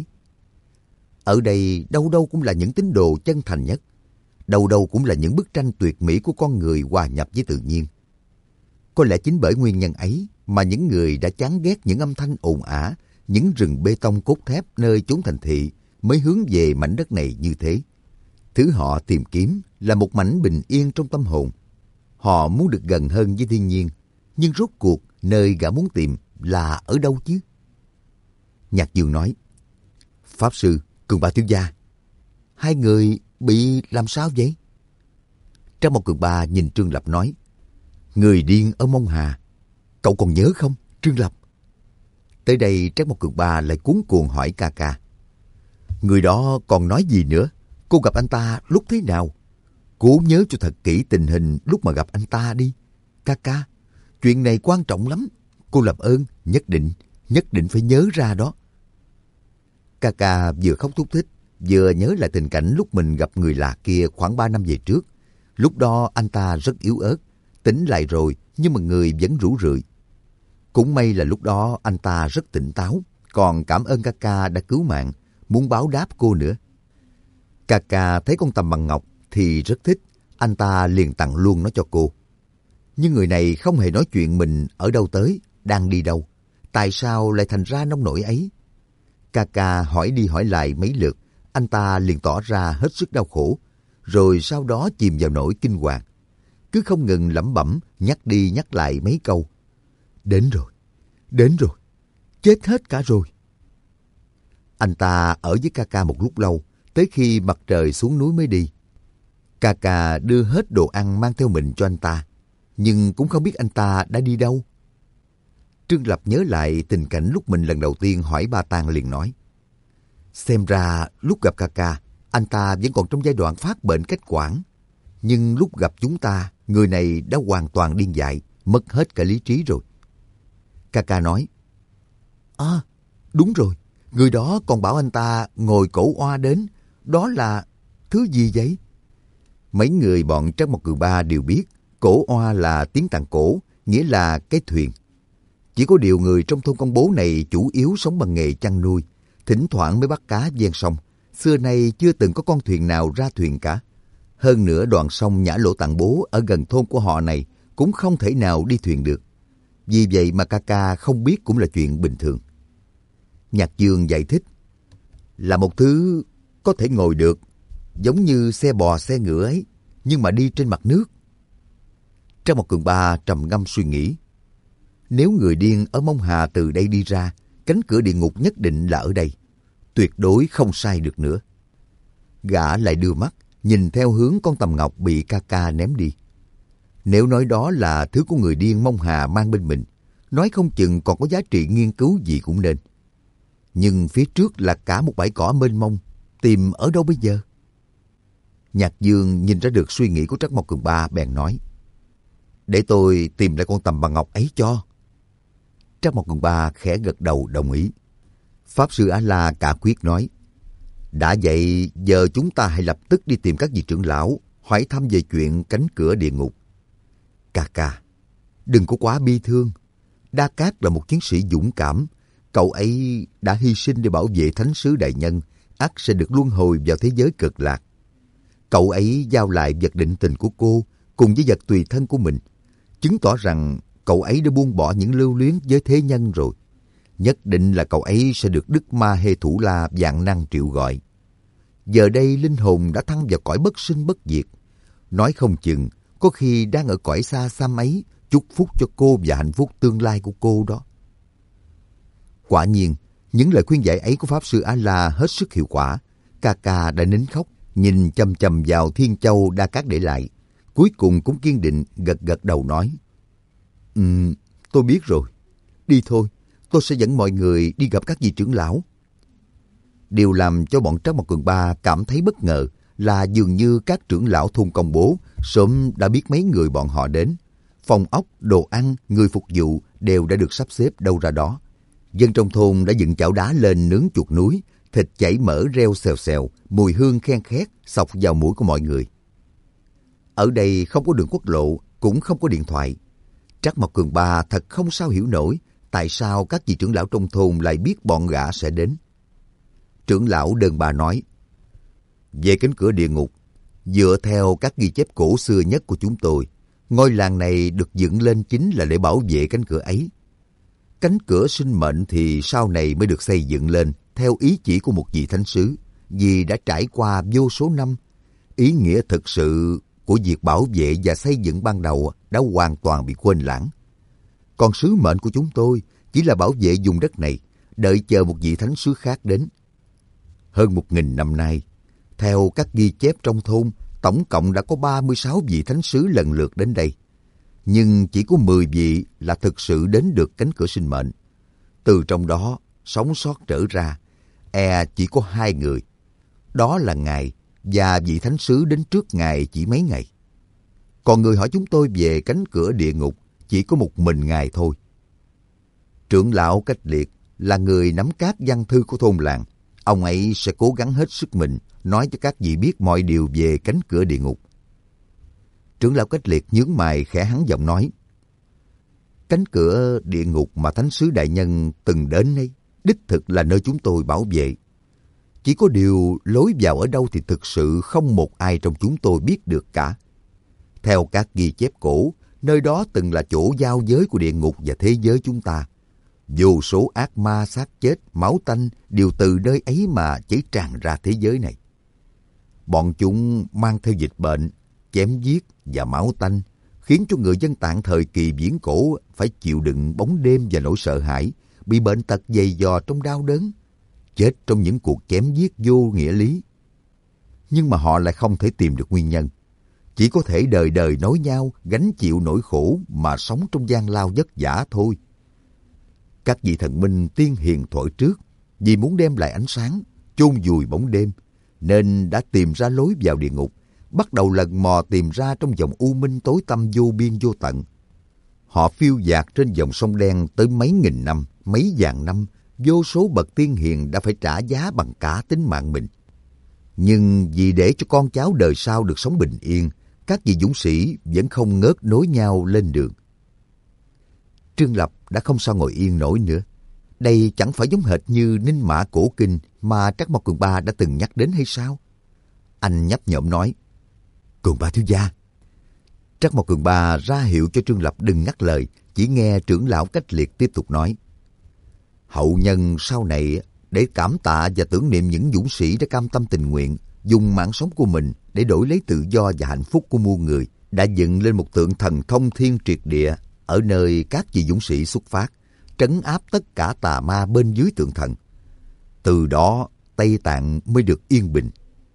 Ở đây đâu đâu cũng là những tín đồ chân thành nhất, đâu đâu cũng là những bức tranh tuyệt mỹ của con người hòa nhập với tự nhiên. Có lẽ chính bởi nguyên nhân ấy mà những người đã chán ghét những âm thanh ồn ào, những rừng bê tông cốt thép nơi chốn thành thị mới hướng về mảnh đất này như thế. Thứ họ tìm kiếm là một mảnh bình yên trong tâm hồn. Họ muốn được gần hơn với thiên nhiên, nhưng rốt cuộc nơi gã muốn tìm là ở đâu chứ? Nhạc Dương nói, Pháp Sư, Cường Ba thiếu gia, hai người bị làm sao vậy? Trắc Mộc Cường Ba nhìn Trương Lập nói, người điên ở Mông Hà, cậu còn nhớ không, Trương Lập? Tới đây Trắc Mộc Cường Ba lại cuống cuồng hỏi ca ca, người đó còn nói gì nữa? Cô gặp anh ta lúc thế nào? Cố nhớ cho thật kỹ tình hình lúc mà gặp anh ta đi. Ca ca, chuyện này quan trọng lắm. Cô làm ơn, nhất định, nhất định phải nhớ ra đó. Ca ca vừa khóc thút thít, vừa nhớ lại tình cảnh lúc mình gặp người lạ kia khoảng ba năm về trước. Lúc đó anh ta rất yếu ớt, tỉnh lại rồi nhưng mà người vẫn rũ rượi. Cũng may là lúc đó anh ta rất tỉnh táo, còn cảm ơn ca ca đã cứu mạng, muốn báo đáp cô nữa. Ca ca thấy con tầm bằng ngọc thì rất thích, anh ta liền tặng luôn nó cho cô. Nhưng người này không hề nói chuyện mình ở đâu tới, đang đi đâu, tại sao lại thành ra nông nổi ấy. Ca ca hỏi đi hỏi lại mấy lượt, anh ta liền tỏ ra hết sức đau khổ, rồi sau đó chìm vào nỗi kinh hoàng. Cứ không ngừng lẩm bẩm, nhắc đi nhắc lại mấy câu. Đến rồi, đến rồi, chết hết cả rồi. Anh ta ở với ca ca một lúc lâu, tới khi mặt trời xuống núi mới đi. Ca ca đưa hết đồ ăn mang theo mình cho anh ta, nhưng cũng không biết anh ta đã đi đâu. Trương Lập nhớ lại tình cảnh lúc mình lần đầu tiên hỏi Ba Tang liền nói, xem ra lúc gặp ca ca, anh ta vẫn còn trong giai đoạn phát bệnh kết quản. Nhưng lúc gặp chúng ta, người này đã hoàn toàn điên dại, mất hết cả lý trí rồi. Ca ca nói, à, đúng rồi, người đó còn bảo anh ta ngồi cổ oa đến, đó là thứ gì vậy? Mấy người bọn Trắc Mộc Cường Ba đều biết, cổ oa là tiếng Tạng cổ, nghĩa là cái thuyền. Chỉ có điều người trong thôn Công Bố này chủ yếu sống bằng nghề chăn nuôi, thỉnh thoảng mới bắt cá ven sông. Xưa nay chưa từng có con thuyền nào ra thuyền cả. Hơn nữa đoạn sông Nhã Lỗ Tạng Bố ở gần thôn của họ này cũng không thể nào đi thuyền được. Vì vậy mà ca ca không biết cũng là chuyện bình thường. Nhạc Dương giải thích, Là một thứ có thể ngồi được, giống như xe bò xe ngựa ấy, nhưng mà đi trên mặt nước. Trang một Cường Ba trầm ngâm suy nghĩ. Nếu người điên ở Mông Hà từ đây đi ra, cánh cửa địa ngục nhất định là ở đây. Tuyệt đối không sai được nữa. Gã lại đưa mắt, nhìn theo hướng con tầm ngọc bị ca ca ném đi. Nếu nói đó là thứ của người điên Mông Hà mang bên mình, nói không chừng còn có giá trị nghiên cứu gì cũng nên. Nhưng phía trước là cả một bãi cỏ mênh mông, tìm ở đâu bây giờ? Nhạc Dương nhìn ra được suy nghĩ của Trắc Mộc Cường Ba bèn nói, để tôi tìm lại con tầm bằng ngọc ấy cho. Trắc Mộc Cường Ba khẽ gật đầu đồng ý. Pháp sư A-la cả quyết nói, đã vậy giờ chúng ta hãy lập tức đi tìm các vị trưởng lão, hỏi thăm về chuyện cánh cửa địa ngục. Ca ca, đừng có quá bi thương. Đa Cát là một chiến sĩ dũng cảm. Cậu ấy đã hy sinh để bảo vệ thánh sứ đại nhân, ắt sẽ được luân hồi vào thế giới cực lạc. Cậu ấy giao lại vật định tình của cô cùng với vật tùy thân của mình, chứng tỏ rằng cậu ấy đã buông bỏ những lưu luyến với thế nhân rồi. Nhất định là cậu ấy sẽ được Đức Ma Hê Thủ La vạn năng triệu gọi. Giờ đây linh hồn đã thăng vào cõi bất sinh bất diệt. Nói không chừng, có khi đang ở cõi xa xăm ấy, chúc phúc cho cô và hạnh phúc tương lai của cô đó. Quả nhiên, những lời khuyên giải ấy của Pháp sư A-la hết sức hiệu quả. Ca ca đã nín khóc, nhìn chằm chằm vào Thiên Châu Đa Cát để lại. Cuối cùng cũng kiên định gật gật đầu nói, Ừm, tôi biết rồi. Đi thôi, tôi sẽ dẫn mọi người đi gặp các vị trưởng lão. Điều làm cho bọn Trắc Mộc Cường Ba cảm thấy bất ngờ là dường như các trưởng lão thôn Công Bố sớm đã biết mấy người bọn họ đến. Phòng ốc, đồ ăn, người phục vụ đều đã được sắp xếp đâu ra đó. Dân trong thôn đã dựng chảo đá lên nướng chuột núi, thịt chảy mỡ reo xèo xèo, mùi hương khen khét xộc vào mũi của mọi người. Ở đây không có đường quốc lộ, cũng không có điện thoại. Trắc Mộc Cường Ba thật không sao hiểu nổi tại sao các vị trưởng lão trong thôn lại biết bọn gã sẽ đến. Trưởng lão Đơn Ba nói, về cánh cửa địa ngục, dựa theo các ghi chép cổ xưa nhất của chúng tôi, ngôi làng này được dựng lên chính là để bảo vệ cánh cửa ấy. Cánh cửa sinh mệnh thì sau này mới được xây dựng lên theo ý chỉ của một vị thánh sứ, vì đã trải qua vô số năm. Ý nghĩa thực sự của việc bảo vệ và xây dựng ban đầu đã hoàn toàn bị quên lãng. Còn sứ mệnh của chúng tôi chỉ là bảo vệ vùng đất này, đợi chờ một vị thánh sứ khác đến. Hơn một nghìn năm nay, theo các ghi chép trong thôn, tổng cộng đã có ba mươi sáu vị thánh sứ lần lượt đến đây. Nhưng chỉ có mười vị là thực sự đến được cánh cửa sinh mệnh. Từ trong đó, sống sót trở ra, e chỉ có hai người. Đó là Ngài và vị thánh sứ đến trước Ngài chỉ mấy ngày. Còn người hỏi chúng tôi về cánh cửa địa ngục chỉ có một mình Ngài thôi. Trưởng lão Cách Liệt là người nắm cát văn thư của thôn làng. Ông ấy sẽ cố gắng hết sức mình nói cho các vị biết mọi điều về cánh cửa địa ngục. Trưởng lão Cách Liệt nhướng mày khẽ hắn giọng nói, cánh cửa địa ngục mà thánh sứ đại nhân từng đến ấy, đích thực là nơi chúng tôi bảo vệ. Chỉ có điều lối vào ở đâu thì thực sự không một ai trong chúng tôi biết được cả. Theo các ghi chép cổ, nơi đó từng là chỗ giao giới của địa ngục và thế giới chúng ta. Vô số ác ma xác chết, máu tanh đều từ nơi ấy mà chảy tràn ra thế giới này. Bọn chúng mang theo dịch bệnh, chém giết và máu tanh, khiến cho người dân Tạng thời kỳ viễn cổ phải chịu đựng bóng đêm và nỗi sợ hãi, bị bệnh tật dày dò trong đau đớn, chết trong những cuộc chém giết vô nghĩa lý. Nhưng mà họ lại không thể tìm được nguyên nhân, chỉ có thể đời đời nối nhau gánh chịu nỗi khổ mà sống trong gian lao vất vả thôi. Các vị thần minh tiên hiền thuở trước vì muốn đem lại ánh sáng, chôn vùi bóng đêm, nên đã tìm ra lối vào địa ngục, bắt đầu lần mò tìm ra trong dòng u minh tối tăm vô biên vô tận. Họ phiêu dạt trên dòng sông đen tới mấy nghìn năm, mấy vạn năm, vô số bậc tiên hiền đã phải trả giá bằng cả tính mạng mình. Nhưng vì để cho con cháu đời sau được sống bình yên, các vị dũng sĩ vẫn không ngớt nối nhau lên đường. Trương Lập đã không sao ngồi yên nổi nữa. Đây chẳng phải giống hệt như Ninh Mã Cổ Kinh mà Trắc Mộc Cường Ba đã từng nhắc đến hay sao? Anh nhấp nhổm nói, Cường Ba thiếu gia. Trắc Mộc Cường Ba ra hiệu cho Trương Lập đừng ngắt lời, chỉ nghe trưởng lão Cách Liệt tiếp tục nói, hậu nhân sau này để cảm tạ và tưởng niệm những dũng sĩ đã cam tâm tình nguyện dùng mạng sống của mình để đổi lấy tự do và hạnh phúc của muôn người, đã dựng lên một tượng thần thông thiên triệt địa ở nơi các vị dũng sĩ xuất phát, trấn áp tất cả tà ma bên dưới tượng thần. Từ đó, Tây Tạng mới được yên bình.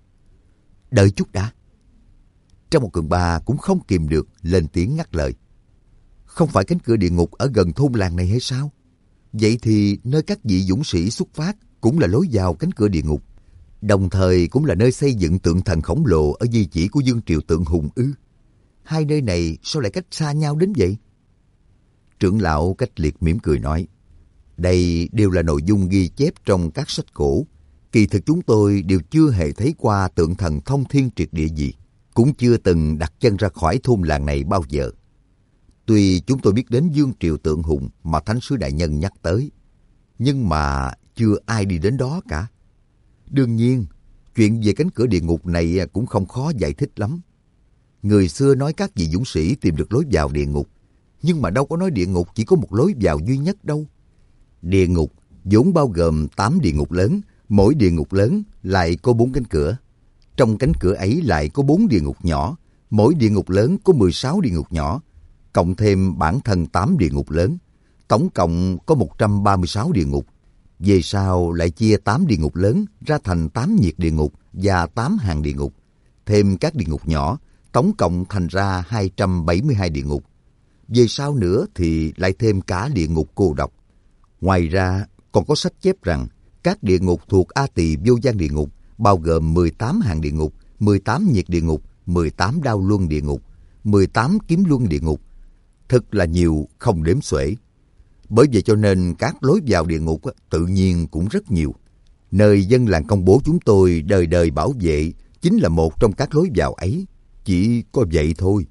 Đợi chút đã. Trong một Cường Ba cũng không kìm được lên tiếng ngắt lời. Không phải cánh cửa địa ngục ở gần thôn làng này hay sao? Vậy thì nơi các vị dũng sĩ xuất phát cũng là lối vào cánh cửa địa ngục, đồng thời cũng là nơi xây dựng tượng thần khổng lồ ở di chỉ của Dương Triều Tượng Hùng ư? Hai nơi này sao lại cách xa nhau đến vậy? Trưởng lão Cách Liệt mỉm cười nói, đây đều là nội dung ghi chép trong các sách cổ. Kỳ thực chúng tôi đều chưa hề thấy qua tượng thần thông thiên triệt địa gì, cũng chưa từng đặt chân ra khỏi thôn làng này bao giờ. Tuy chúng tôi biết đến Dương Triều Tượng Hùng mà Thánh sứ đại nhân nhắc tới, nhưng mà chưa ai đi đến đó cả. Đương nhiên, chuyện về cánh cửa địa ngục này cũng không khó giải thích lắm. Người xưa nói các vị dũng sĩ tìm được lối vào địa ngục, nhưng mà đâu có nói địa ngục chỉ có một lối vào duy nhất đâu. Địa ngục vốn bao gồm tám địa ngục lớn, mỗi địa ngục lớn lại có bốn cánh cửa. Trong cánh cửa ấy lại có bốn địa ngục nhỏ, mỗi địa ngục lớn có mười sáu địa ngục nhỏ, cộng thêm bản thân tám địa ngục lớn. Tổng cộng có một trăm ba mươi sáu địa ngục. Về sau lại chia tám địa ngục lớn ra thành tám nhiệt địa ngục và tám hàng địa ngục. Thêm các địa ngục nhỏ, tổng cộng thành ra hai trăm bảy mươi hai địa ngục. Về sau nữa thì lại thêm cả địa ngục cô độc. Ngoài ra còn có sách chép rằng các địa ngục thuộc A Tỳ Vô Gian địa ngục bao gồm mười tám hàng địa ngục, mười tám nhiệt địa ngục, mười tám đao luân địa ngục, mười tám kiếm luân địa ngục. Thật là nhiều không đếm xuể. Bởi vậy cho nên các lối vào địa ngục tự nhiên cũng rất nhiều. Nơi dân làng công bố chúng tôi đời đời bảo vệ chính là một trong các lối vào ấy. Chỉ có vậy thôi.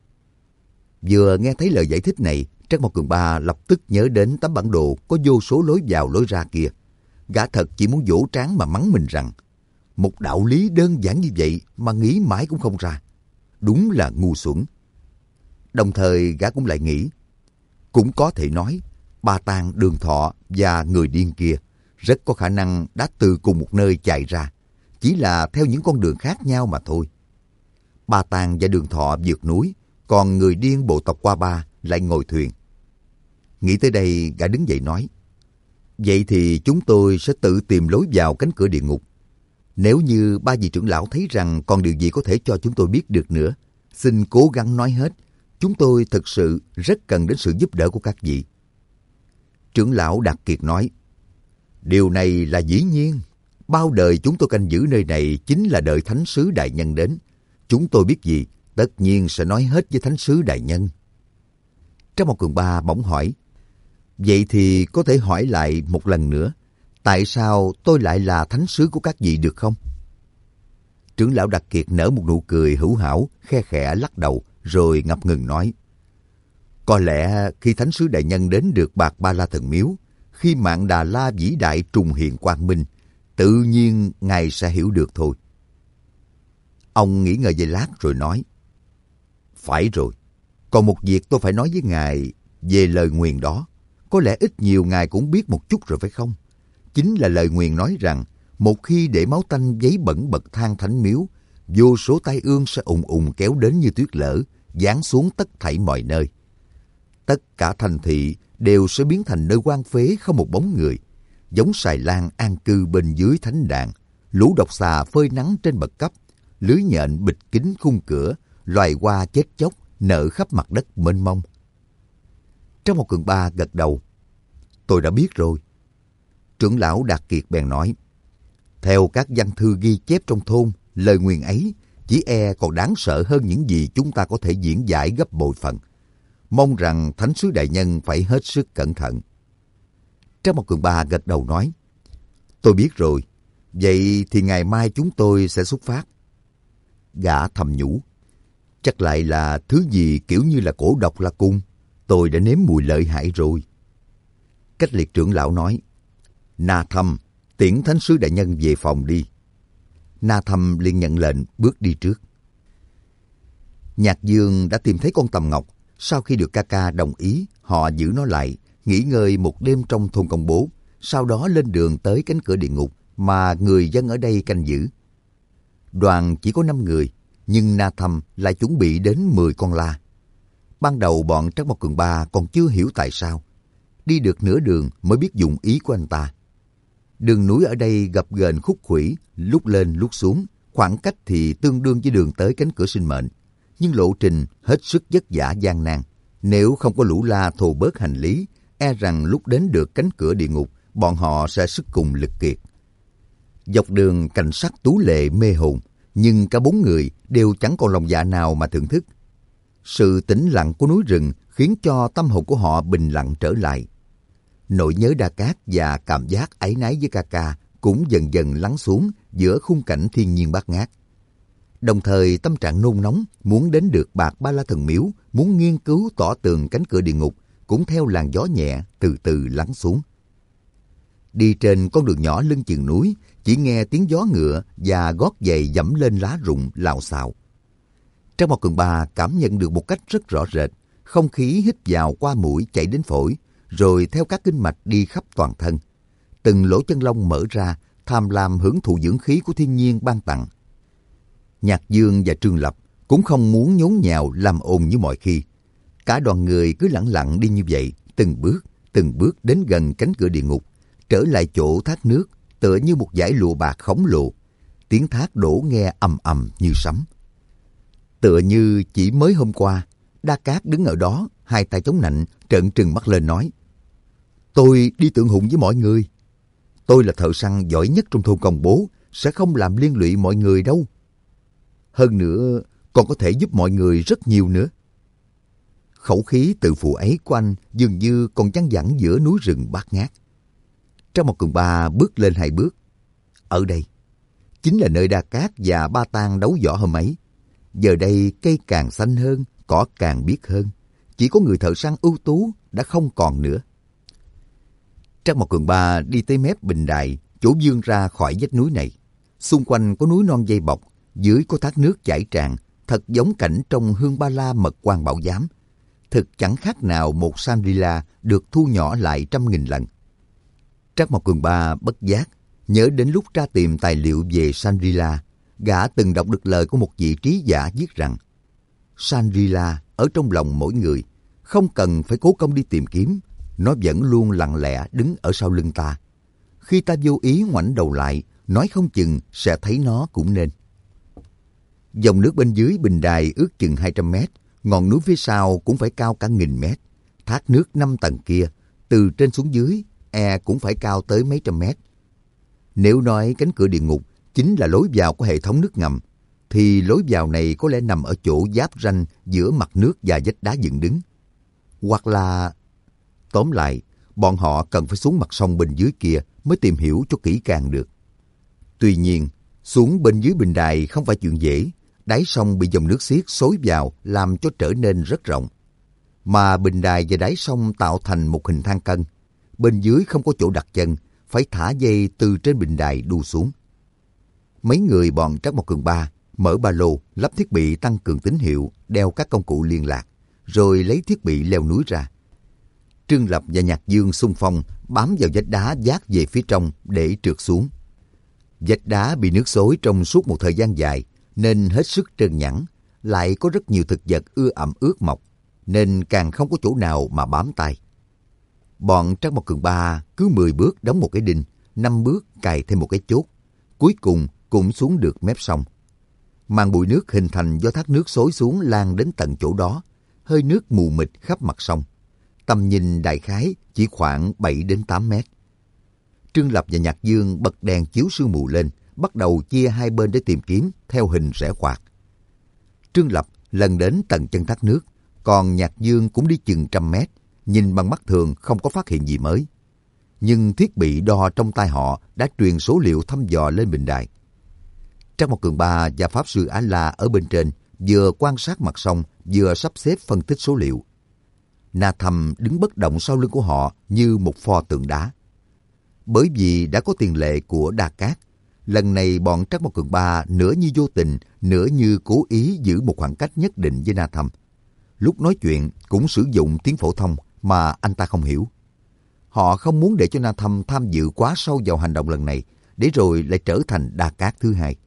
Vừa nghe thấy lời giải thích này, Trắc Mộc Cường Ba lập tức nhớ đến tấm bản đồ có vô số lối vào lối ra kia. Gã thật chỉ muốn vỗ trán mà mắng mình rằng một đạo lý đơn giản như vậy mà nghĩ mãi cũng không ra. Đúng là ngu xuẩn. Đồng thời gã cũng lại nghĩ, cũng có thể nói Ba Tàng, Đường Thọ và người điên kia rất có khả năng đã từ cùng một nơi chạy ra, chỉ là theo những con đường khác nhau mà thôi. Ba Tàng và Đường Thọ vượt núi, còn người điên bộ tộc Qua Ba lại ngồi thuyền. Nghĩ tới đây, gã đứng dậy nói, vậy thì chúng tôi sẽ tự tìm lối vào cánh cửa địa ngục. Nếu như ba vị trưởng lão thấy rằng còn điều gì có thể cho chúng tôi biết được nữa, xin cố gắng nói hết. Chúng tôi thực sự rất cần đến sự giúp đỡ của các vị. Trưởng lão Đạt Kiệt nói, điều này là dĩ nhiên. Bao đời chúng tôi canh giữ nơi này chính là đợi Thánh sứ đại nhân đến. Chúng tôi biết gì, tất nhiên sẽ nói hết với Thánh sứ đại nhân. Trắc Mộc Cường Ba bỗng hỏi, vậy thì có thể hỏi lại một lần nữa, tại sao tôi lại là thánh sứ của các vị được không? Trưởng lão Đạt Kiệt nở một nụ cười hữu hảo, khe khẽ lắc đầu, rồi ngập ngừng nói, có lẽ khi Thánh sứ đại nhân đến được Bạc Ba La Thần Miếu, khi Mạn Đà La vĩ đại trùng hiện quang minh, tự nhiên ngài sẽ hiểu được thôi. Ông nghĩ ngợi giây lát rồi nói, phải rồi, còn một việc tôi phải nói với ngài về lời nguyền đó. Có lẽ ít nhiều ngài cũng biết một chút rồi phải không? Chính là lời nguyền nói rằng, một khi để máu tanh giấy bẩn bậc thang thánh miếu, vô số tai ương sẽ ùng ùng kéo đến như tuyết lở, giáng xuống tất thảy mọi nơi. Tất cả thành thị đều sẽ biến thành nơi hoang phế không một bóng người, giống xài lang an cư bên dưới thánh đàn, lũ độc xà phơi nắng trên bậc cấp, lưới nhện bịt kín khung cửa, loài hoa chết chóc nở khắp mặt đất mênh mông. Trắc Mộc Cường Ba gật đầu, tôi đã biết rồi. Trưởng lão Đạt Kiệt bèn nói, theo các văn thư ghi chép trong thôn, lời nguyền ấy chỉ e còn đáng sợ hơn những gì chúng ta có thể diễn giải gấp bội phần. Mong rằng Thánh sứ đại nhân phải hết sức cẩn thận. Trắc Mộc Cường Ba gật đầu nói, tôi biết rồi, vậy thì ngày mai chúng tôi sẽ xuất phát. Gã thầm nhủ, chắc lại là thứ gì kiểu như là cổ độc la cung, tôi đã nếm mùi lợi hại rồi. Cách Liệt trưởng lão nói, Na Thâm, tiễn Thánh sứ đại nhân về phòng đi. Na Thâm liền nhận lệnh bước đi trước. Nhạc Dương đã tìm thấy con tầm ngọc. Sau khi được ca ca đồng ý, họ giữ nó lại, nghỉ ngơi một đêm trong thôn công bố, sau đó lên đường tới cánh cửa địa ngục mà người dân ở đây canh giữ. Đoàn chỉ có năm người, nhưng Na Thâm lại chuẩn bị đến mười con la. Ban đầu bọn Trắc Mộc Cường Ba còn chưa hiểu tại sao. Đi được nửa đường mới biết dụng ý của anh ta. Đường núi ở đây gập ghềnh khúc khuỷu, lúc lên lúc xuống, khoảng cách thì tương đương với đường tới cánh cửa sinh mệnh. Nhưng lộ trình hết sức vất vả gian nan. Nếu không có lũ la thồ bớt hành lý, e rằng lúc đến được cánh cửa địa ngục, bọn họ sẽ sức cùng lực kiệt. Dọc đường cảnh sắc tú lệ mê hồn, nhưng cả bốn người đều chẳng còn lòng dạ nào mà thưởng thức. Sự tĩnh lặng của núi rừng khiến cho tâm hồn của họ bình lặng trở lại. Nỗi nhớ Đa Cát và cảm giác áy náy với ca ca cũng dần dần lắng xuống giữa khung cảnh thiên nhiên bát ngát. Đồng thời tâm trạng nôn nóng muốn đến được Bạc Ba La Thần Miếu, muốn nghiên cứu tỏ tường cánh cửa địa ngục cũng theo làn gió nhẹ từ từ lắng xuống. Đi trên con đường nhỏ lưng chừng núi, chỉ nghe tiếng gió ngựa và gót giày dẫm lên lá rụng lạo xạo. Trắc Mộc Cường Ba cảm nhận được một cách rất rõ rệt, không khí hít vào qua mũi chảy đến phổi, rồi theo các kinh mạch đi khắp toàn thân. Từng lỗ chân lông mở ra, tham lam hưởng thụ dưỡng khí của thiên nhiên ban tặng. Nhạc Dương và Trương Lập cũng không muốn nhốn nhào làm ồn như mọi khi. Cả đoàn người cứ lặng lặng đi như vậy, từng bước, từng bước đến gần cánh cửa địa ngục, trở lại chỗ thác nước, tựa như một dải lụa bạc khổng lồ. Tiếng thác đổ nghe ầm ầm như sấm. Tựa như chỉ mới hôm qua, Đa Cát đứng ở đó, hai tay chống nạnh, trợn trừng mắt lên nói: "Tôi đi tượng hùng với mọi người. Tôi là thợ săn giỏi nhất trong thôn Công Bố, sẽ không làm liên lụy mọi người đâu. Hơn nữa, còn có thể giúp mọi người rất nhiều nữa." Khẩu khí tự phụ ấy của anh dường như còn văng vẳng giữa núi rừng bát ngát. Trắc Mộc Cường Ba bước lên hai bước. Ở đây chính là nơi Đa Cát và Ba Tang đấu võ hôm ấy. Giờ đây cây càng xanh hơn, cỏ càng biếc hơn. Chỉ có người thợ săn ưu tú đã không còn nữa. Trắc Mộc Cường Ba đi tới mép bình đài, chỗ vươn ra khỏi vách núi này. Xung quanh có núi non dây bọc, dưới có thác nước chảy tràn, thật giống cảnh trong Hương Ba La Mật Quan Bảo Giám. Thực chẳng khác nào một Shangri-La được thu nhỏ lại trăm nghìn lần. Trắc Mộc Cường Ba bất giác nhớ đến lúc tra tìm tài liệu về Shangri-La, gã từng đọc được lời của một vị trí giả viết rằng: Shangri-La ở trong lòng mỗi người, không cần phải cố công đi tìm kiếm, nó vẫn luôn lặng lẽ đứng ở sau lưng ta. Khi ta vô ý ngoảnh đầu lại, nói không chừng sẽ thấy nó cũng nên. Dòng nước bên dưới bình đài ước chừng hai trăm mét, ngọn núi phía sau cũng phải cao cả nghìn mét. Thác nước năm tầng kia, từ trên xuống dưới, e cũng phải cao tới mấy trăm mét. Nếu nói cánh cửa địa ngục chính là lối vào của hệ thống nước ngầm, thì lối vào này có lẽ nằm ở chỗ giáp ranh giữa mặt nước và vách đá dựng đứng. Hoặc là... Tóm lại, bọn họ cần phải xuống mặt sông bên dưới kia mới tìm hiểu cho kỹ càng được. Tuy nhiên, xuống bên dưới bình đài không phải chuyện dễ. Đáy sông bị dòng nước xiết xối vào làm cho trở nên rất rộng. Mà bình đài và đáy sông tạo thành một hình thang cân. Bên dưới không có chỗ đặt chân, phải thả dây từ trên bình đài đu xuống. Mấy người bọn Trắc Mộc Cường Ba mở ba lô, lắp thiết bị tăng cường tín hiệu, đeo các công cụ liên lạc, rồi lấy thiết bị leo núi ra. Trương Lập và Nhạc Dương xung phong bám vào vách đá dát về phía trong để trượt xuống. Vách đá bị nước xối trong suốt một thời gian dài nên hết sức trơn nhẵn, lại có rất nhiều thực vật ưa ẩm ướt mọc, nên càng không có chỗ nào mà bám tay. Bọn Trắc Mộc Cường Ba cứ mười bước đóng một cái đinh, năm bước cài thêm một cái chốt, cuối cùng cũng xuống được mép sông. Màn bụi nước hình thành do thác nước xối xuống lan đến tận chỗ đó, hơi nước mù mịt khắp mặt sông. Tầm nhìn đại khái chỉ khoảng bảy đến tám mét. Trương Lập và Nhạc Dương bật đèn chiếu sương mù lên, bắt đầu chia hai bên để tìm kiếm theo hình rẽ quạt. Trương Lập lần đến tận chân thác nước, còn Nhạc Dương cũng đi chừng trăm mét, nhìn bằng mắt thường không có phát hiện gì mới. Nhưng thiết bị đo trong tay họ đã truyền số liệu thăm dò lên bình đài. Trắc Mộc Cường Ba và Pháp Sư Á La ở bên trên vừa quan sát mặt sông, vừa sắp xếp phân tích số liệu. Na Thâm đứng bất động sau lưng của họ như một pho tượng đá. Bởi vì đã có tiền lệ của Đa Cát, lần này bọn Trắc Mộc Cường Ba nửa như vô tình, nửa như cố ý giữ một khoảng cách nhất định với Na Thâm. Lúc nói chuyện cũng sử dụng tiếng phổ thông mà anh ta không hiểu. Họ không muốn để cho Na Thâm tham dự quá sâu vào hành động lần này, để rồi lại trở thành đa cát thứ hai.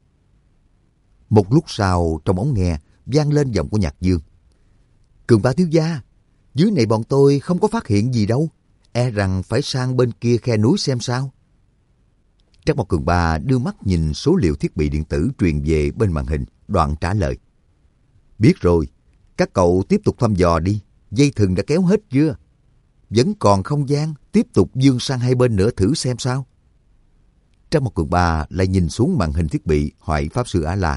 Một lúc sau, trong ống nghe, vang lên giọng của Nhạc Dương. Cường Ba thiếu gia, dưới này bọn tôi không có phát hiện gì đâu. E rằng phải sang bên kia khe núi xem sao. Trác Mộc Cường Ba đưa mắt nhìn số liệu thiết bị điện tử truyền về bên màn hình, đoạn trả lời. Biết rồi, các cậu tiếp tục thăm dò đi. Dây thừng đã kéo hết chưa? Vẫn còn không gian, tiếp tục vươn sang hai bên nữa thử xem sao. Trác Mộc Cường Ba lại nhìn xuống màn hình thiết bị, hỏi Pháp Sư A-la.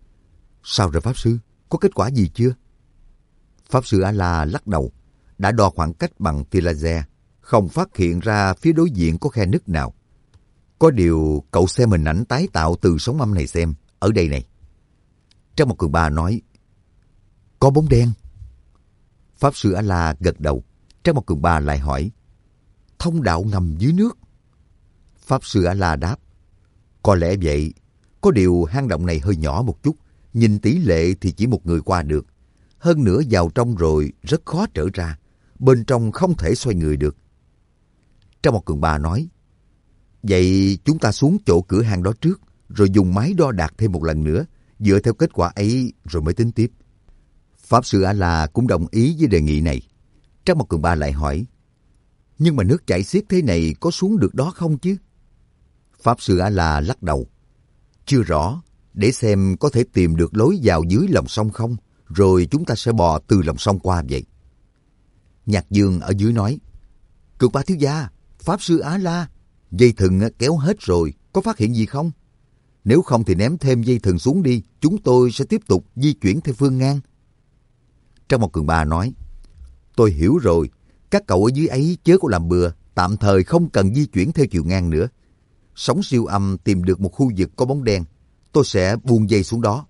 Sao rồi Pháp Sư? Có kết quả gì chưa? Pháp Sư A-la lắc đầu. Đã đo khoảng cách bằng tia laser, không phát hiện ra phía đối diện có khe nứt nào. Có điều cậu xem hình ảnh tái tạo từ sóng âm này xem, ở đây này. Trác Mộc Cường Ba nói. Có bóng đen. Pháp Sư A-la gật đầu. Trác Mộc Cường Ba lại hỏi. Thông đạo ngầm dưới nước. Pháp Sư A-la đáp. Có lẽ vậy. Có điều hang động này hơi nhỏ một chút. Nhìn tỷ lệ thì chỉ một người qua được. Hơn nữa vào trong rồi rất khó trở ra. Bên trong không thể xoay người được. Trác Mộc Cường Ba nói. Vậy chúng ta xuống chỗ cửa hang đó trước, rồi dùng máy đo đạc thêm một lần nữa, dựa theo kết quả ấy rồi mới tính tiếp. Pháp Sư A-la cũng đồng ý với đề nghị này. Trác Mộc Cường Ba lại hỏi. Nhưng mà nước chảy xiết thế này có xuống được đó không chứ? Pháp Sư A-la lắc đầu. Chưa rõ, để xem có thể tìm được lối vào dưới lòng sông không, rồi chúng ta sẽ bò từ lòng sông qua vậy. Nhạc Dương ở dưới nói. Cường Ba thiếu gia, Pháp Sư A-la, dây thừng kéo hết rồi, có phát hiện gì không? Nếu không thì ném thêm dây thừng xuống đi, chúng tôi sẽ tiếp tục di chuyển theo phương ngang. Trác Mộc Cường Ba nói. Tôi hiểu rồi, các cậu ở dưới ấy chớ có làm bừa, tạm thời không cần di chuyển theo chiều ngang nữa. Sóng siêu âm tìm được một khu vực có bóng đen, tôi sẽ buông dây xuống đó.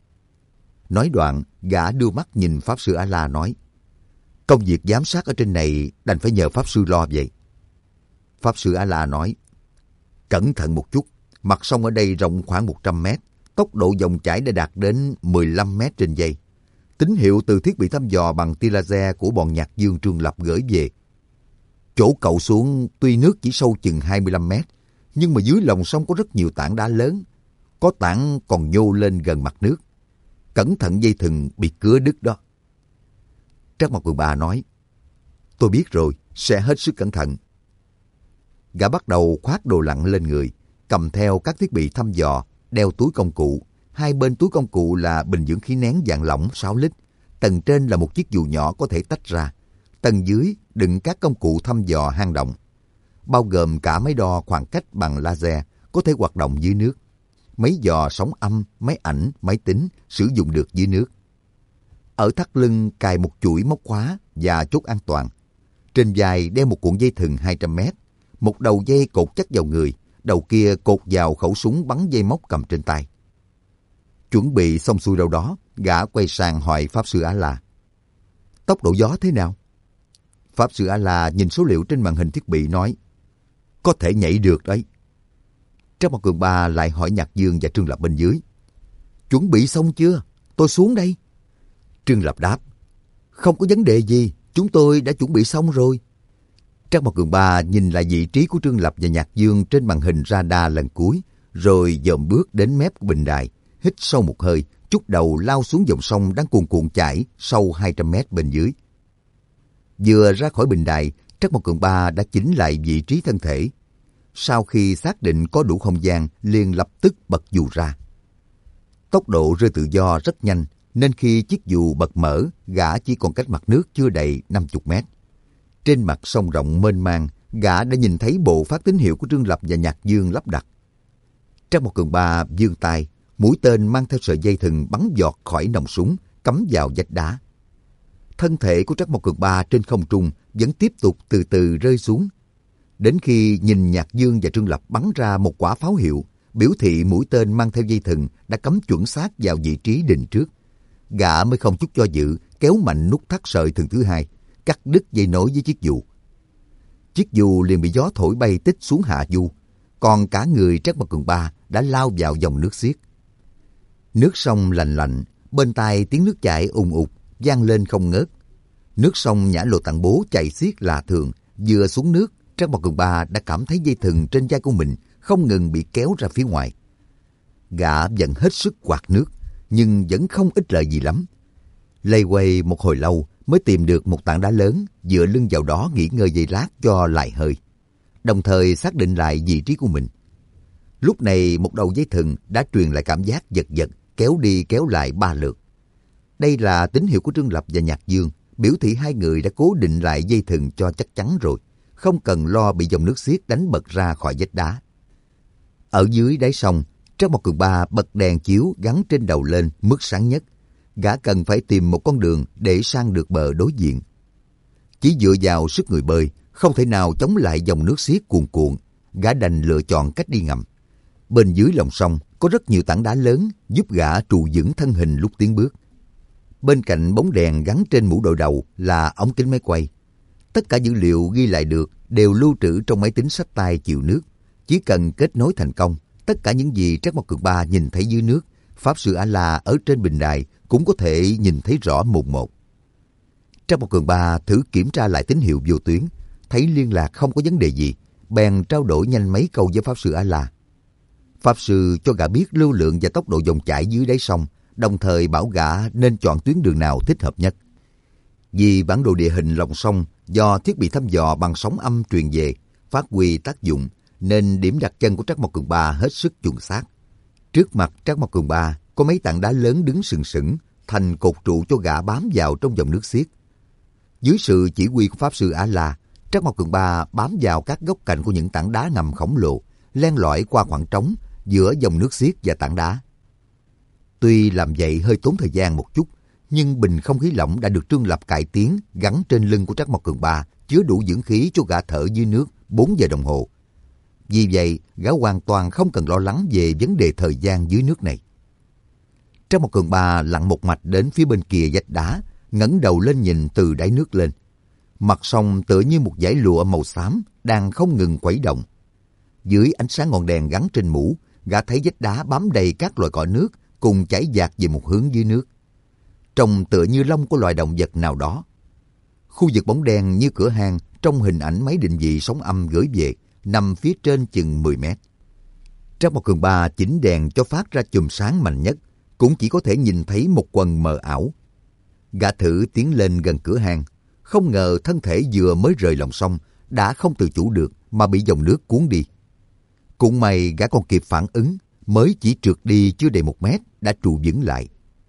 Nói đoạn, gã đưa mắt nhìn Pháp Sư A-la nói. Công việc giám sát ở trên này đành phải nhờ Pháp Sư lo vậy. Pháp Sư A-la nói. Cẩn thận một chút, mặt sông ở đây rộng khoảng một trăm mét, tốc độ dòng chảy đã đạt đến mười lăm mét trên giây. Tín hiệu từ thiết bị thăm dò bằng tia laser của bọn Nhạc Dương Trương Lập gửi về. Chỗ cậu xuống tuy nước chỉ sâu chừng hai mươi lăm mét, nhưng mà dưới lòng sông có rất nhiều tảng đá lớn. Có tảng còn nhô lên gần mặt nước. Cẩn thận dây thừng bị cứa đứt đó. Trác Mộc Cường Ba nói. Tôi biết rồi, sẽ hết sức cẩn thận. Gã bắt đầu khoác đồ lặn lên người, cầm theo các thiết bị thăm dò, đeo túi công cụ. Hai bên túi công cụ là bình dưỡng khí nén dạng lỏng sáu lít. Tầng trên là một chiếc dù nhỏ có thể tách ra. Tầng dưới đựng các công cụ thăm dò hang động, bao gồm cả máy đo khoảng cách bằng laser có thể hoạt động dưới nước, máy dò sóng âm, máy ảnh, máy tính sử dụng được dưới nước. Ở thắt lưng cài một chuỗi móc khóa và chốt an toàn. Trên vai đeo một cuộn dây thừng hai trăm mét. Một đầu dây cột chắc vào người, đầu kia cột vào khẩu súng bắn dây móc cầm trên tay. Chuẩn bị xong xuôi đâu đó, gã quay sang hỏi Pháp Sư A-la. Tốc độ gió thế nào? Pháp Sư A-la nhìn số liệu trên màn hình thiết bị nói. Có thể nhảy được đấy. Trác Mộc Cường Ba lại hỏi Nhạc Dương và Trương Lập bên dưới. Chuẩn bị xong chưa? Tôi xuống đây. Trương Lập đáp. Không có vấn đề gì, chúng tôi đã chuẩn bị xong rồi. Trác Mộc Cường Ba nhìn lại vị trí của Trương Lập và Nhạc Dương trên màn hình radar lần cuối, rồi dòm bước đến mép của bình đài, hít sâu một hơi, trút đầu lao xuống dòng sông đang cuồn cuộn chảy sâu hai trăm mét bên dưới. Vừa ra khỏi bình đài, Trác Mộc Cường Ba đã chỉnh lại vị trí thân thể. Sau khi xác định có đủ không gian, liền lập tức bật dù ra. Tốc độ rơi tự do rất nhanh, nên khi chiếc dù bật mở, gã chỉ còn cách mặt nước chưa đầy năm mươi mét. Trên mặt sông rộng mênh mang, gã đã nhìn thấy bộ phát tín hiệu của Trương Lập và Nhạc Dương lắp đặt. Trác Mộc Cường Ba vươn tay, mũi tên mang theo sợi dây thừng bắn giọt khỏi nòng súng, cắm vào vách đá. Thân thể của Trác Mộc Cường Ba trên không trung vẫn tiếp tục từ từ rơi xuống. Đến khi nhìn Nhạc Dương và Trương Lập bắn ra một quả pháo hiệu, biểu thị mũi tên mang theo dây thừng đã cắm chuẩn xác vào vị trí định trước, gã mới không chút do dự kéo mạnh nút thắt sợi thừng thứ hai, cắt đứt dây nối với chiếc dù. Chiếc dù liền bị gió thổi bay tích xuống hạ du, còn cả người Trác Mộc Cường Ba đã lao vào dòng nước xiết. Nước sông lành lạnh, bên tai tiếng nước chảy ùng ục vang lên không ngớt. Nước sông Nhã Lô Tạng Bố chảy xiết lạ thường, vừa xuống nước, Trác Mộc Cường Ba đã cảm thấy dây thừng trên vai của mình không ngừng bị kéo ra phía ngoài. Gã vẫn hết sức quạt nước, nhưng vẫn không ích lợi gì lắm. Lây quay một hồi lâu mới tìm được một tảng đá lớn, dựa lưng vào đó nghỉ ngơi giây lát cho lại hơi, đồng thời xác định lại vị trí của mình. Lúc này một đầu dây thừng đã truyền lại cảm giác giật giật, kéo đi kéo lại ba lượt. Đây là tín hiệu của Trương Lập và Nhạc Dương, biểu thị hai người đã cố định lại dây thừng cho chắc chắn rồi, không cần lo bị dòng nước xiết đánh bật ra khỏi vách đá. Ở dưới đáy sông, Trác Mộc Cường Ba bật đèn chiếu gắn trên đầu lên mức sáng nhất. Gã cần phải tìm một con đường để sang được bờ đối diện. Chỉ dựa vào sức người bơi, không thể nào chống lại dòng nước xiết cuồn cuộn. Gã đành lựa chọn cách đi ngầm. Bên dưới lòng sông có rất nhiều tảng đá lớn giúp gã trụ vững thân hình lúc tiến bước. Bên cạnh bóng đèn gắn trên mũ đội đầu là ống kính máy quay. Tất cả dữ liệu ghi lại được đều lưu trữ trong máy tính xách tay chịu nước. Chỉ cần kết nối thành công, tất cả những gì Trác Mộc Cường Ba nhìn thấy dưới nước, Pháp Sư A-La ở trên bình đài cũng có thể nhìn thấy rõ mồn một. Trác Mộc Cường Ba thử kiểm tra lại tín hiệu vô tuyến, thấy liên lạc không có vấn đề gì, bèn trao đổi nhanh mấy câu với Pháp Sư A-La. Pháp Sư cho gã biết lưu lượng và tốc độ dòng chảy dưới đáy sông, đồng thời bảo gã nên chọn tuyến đường nào thích hợp nhất. Vì bản đồ địa hình lòng sông do thiết bị thăm dò bằng sóng âm truyền về phát huy tác dụng, nên điểm đặt chân của Trác Mộc Cường Ba hết sức chuẩn xác. Trước mặt Trác Mộc Cường Ba có mấy tảng đá lớn đứng sừng sững, thành cột trụ cho gã bám vào trong dòng nước xiết. Dưới sự chỉ huy của Pháp Sư A-La, Trác Mộc Cường Ba bám vào các góc cạnh của những tảng đá ngầm khổng lồ, len lỏi qua khoảng trống giữa dòng nước xiết và tảng đá. Tuy làm vậy hơi tốn thời gian một chút, nhưng bình không khí lỏng đã được Trương Lập cải tiến gắn trên lưng của Trác Mộc Cường Ba, chứa đủ dưỡng khí cho gã thở dưới nước bốn giờ đồng hồ. Vì vậy, gã hoàn toàn không cần lo lắng về vấn đề thời gian dưới nước này. Trác Mộc Cường Ba lặn một mạch đến phía bên kia vách đá, ngẩng đầu lên nhìn từ đáy nước lên. Mặt sông tựa như một dải lụa màu xám đang không ngừng quẩy động. Dưới ánh sáng ngọn đèn gắn trên mũ, gã thấy vách đá bám đầy các loại cỏ nước cùng chảy dạt về một hướng dưới nước. Trông tựa như lông của loài động vật nào đó. Khu vực bóng đen như cửa hang trong hình ảnh máy định vị sóng âm gửi về, nằm phía trên chừng mười mét. Trác Mộc Cường Ba chỉnh đèn cho phát ra chùm sáng mạnh nhất, cũng chỉ có thể nhìn thấy một quần mờ ảo. Gã thử tiến lên gần cửa hang, không ngờ thân thể vừa mới rời lòng sông đã không tự chủ được mà bị dòng nước cuốn đi. Cũng may gã còn kịp phản ứng, mới chỉ trượt đi chưa đầy một mét đã trụ vững lại.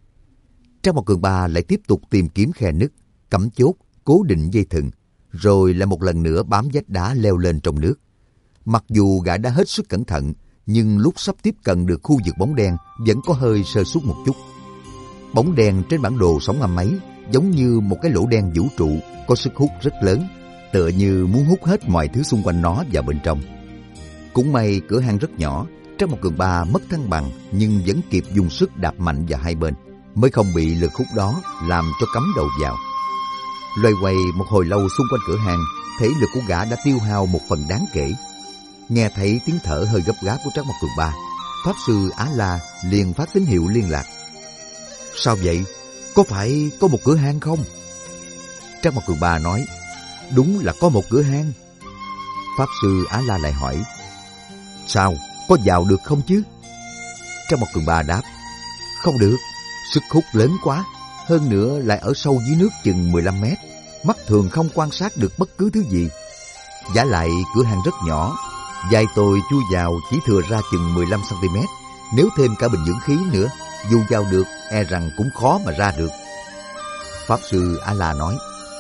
Trác Mộc Cường Ba lại tiếp tục tìm kiếm khe nứt, cắm chốt, cố định dây thừng, rồi lại một lần nữa bám vách đá leo lên trong nước. Mặc dù gã đã hết sức cẩn thận, nhưng lúc sắp tiếp cận được khu vực bóng đen vẫn có hơi sơ suất một chút. Bóng đen trên bản đồ sóng âm ấy giống như một cái lỗ đen vũ trụ có sức hút rất lớn, tựa như muốn hút hết mọi thứ xung quanh nó vào bên trong. Cũng may cửa hang rất nhỏ, Trác Mộc Cường Ba mất thăng bằng nhưng vẫn kịp dùng sức đạp mạnh vào hai bên, mới không bị lực hút đó làm cho cắm đầu vào. Loay quay một hồi lâu xung quanh cửa hang, thể lực của gã đã tiêu hao một phần đáng kể. Nghe thấy tiếng thở hơi gấp gáp của Trác Mộc Cường Ba, Pháp Sư A-La liền phát tín hiệu liên lạc. Sao vậy? Có phải có một cửa hang không? Trác Mộc Cường Ba nói, đúng là có một cửa hang. Pháp Sư A-La lại hỏi, sao? Có vào được không chứ? Trác Mộc Cường Ba đáp, không được, sức hút lớn quá, hơn nữa lại ở sâu dưới nước chừng mười lăm mét, mắt thường không quan sát được bất cứ thứ gì. Vả lại cửa hang rất nhỏ, vai tôi chui vào chỉ thừa ra chừng mười lăm xăng-ti-mét, nếu thêm cả bình dưỡng khí nữa, dù vào được e rằng cũng khó mà ra được. Pháp Sư A-La nói,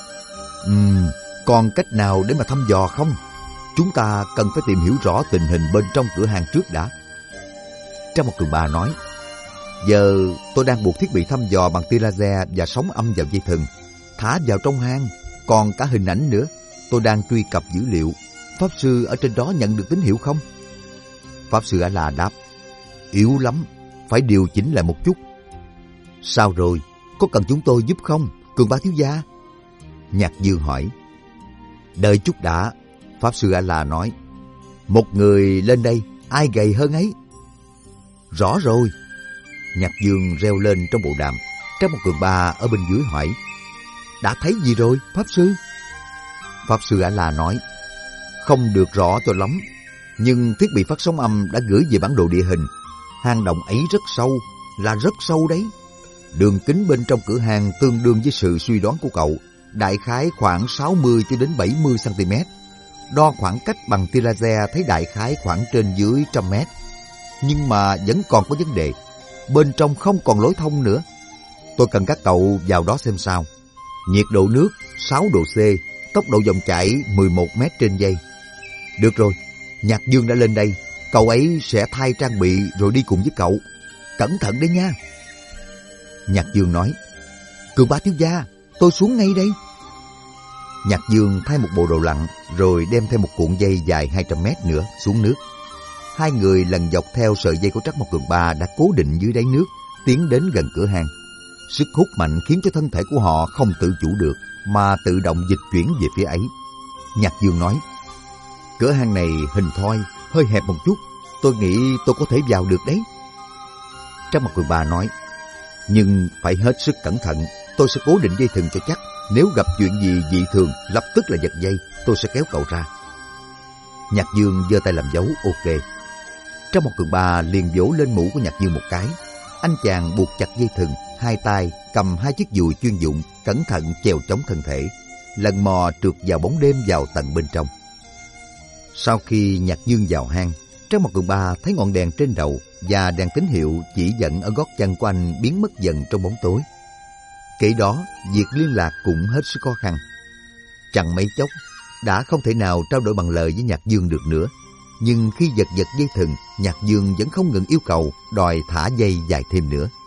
Ừm, còn cách nào để mà thăm dò không? Chúng ta cần phải tìm hiểu rõ tình hình bên trong cửa hang trước đã. Trác Mộc Cường Ba nói, giờ tôi đang buộc thiết bị thăm dò bằng tia laser và sóng âm vào dây thừng, thả vào trong hang, còn cả hình ảnh nữa. Tôi đang truy cập dữ liệu. Pháp Sư ở trên đó nhận được tín hiệu không? Pháp Sư A-La đáp, yếu lắm, phải điều chỉnh lại một chút. Sao rồi? Có cần chúng tôi giúp không, Cường Ba thiếu gia? Nhạc Dương hỏi. Đợi chút đã. Pháp Sư A-La nói, một người lên đây, ai gầy hơn ấy? Rõ rồi. Nhạc Dương reo lên trong bộ đàm. Trác Mộc Cường Ba ở bên dưới hỏi, đã thấy gì rồi, Pháp Sư? Pháp Sư A-La nói, không được rõ cho lắm, nhưng thiết bị phát sóng âm đã gửi về bản đồ địa hình. Hang động ấy rất sâu, là rất sâu đấy. Đường kính bên trong cửa hang tương đương với sự suy đoán của cậu, đại khái khoảng sáu mươi cho đến bảy mươi xăng ti mét. Đo khoảng cách bằng tia laser thấy đại khái khoảng trên dưới trăm mét. Nhưng mà vẫn còn có vấn đề, bên trong không còn lối thông nữa. Tôi cần các cậu vào đó xem sao. Nhiệt độ nước sáu độ C, tốc độ dòng chảy mười một mét trên giây. Được rồi, Nhạc Dương đã lên đây, cậu ấy sẽ thay trang bị rồi đi cùng với cậu. Cẩn thận đấy nha. Nhạc Dương nói, Cường Ba thiếu gia, tôi xuống ngay đây. Nhạc Dương thay một bộ đồ lặn rồi đem theo một cuộn dây dài hai trăm mét nữa xuống nước. Hai người lần dọc theo sợi dây của Trắc Mộc Cường Ba đã cố định dưới đáy nước, tiến đến gần cửa hang. Sức hút mạnh khiến cho thân thể của họ không tự chủ được mà tự động dịch chuyển về phía ấy. Nhạc Dương nói, cửa hang này hình thoi, hơi hẹp một chút, tôi nghĩ tôi có thể vào được đấy. Trắc Mộc Cường Ba nói, nhưng phải hết sức cẩn thận, tôi sẽ cố định dây thừng cho chắc. Nếu gặp chuyện gì dị thường, lập tức là giật dây, tôi sẽ kéo cậu ra. Nhạc Dương giơ tay làm dấu ok. Trắc Mộc Cường Ba liền vỗ lên mũ của Nhạc Dương một cái. Anh chàng buộc chặt dây thừng, hai tay cầm hai chiếc dùi chuyên dụng, cẩn thận chèo chống thân thể, lần mò trượt vào bóng đêm vào tận bên trong. Sau khi Nhạc Dương vào hang, Trắc Mộc Cường Ba thấy ngọn đèn trên đầu và đèn tín hiệu chỉ dẫn ở gót chân của anh biến mất dần trong bóng tối. Kể đó, việc liên lạc cũng hết sức khó khăn. Chẳng mấy chốc, đã không thể nào trao đổi bằng lời với Nhạc Dương được nữa. Nhưng khi giật giật dây thừng, Nhạc Dương vẫn không ngừng yêu cầu đòi thả dây dài thêm nữa.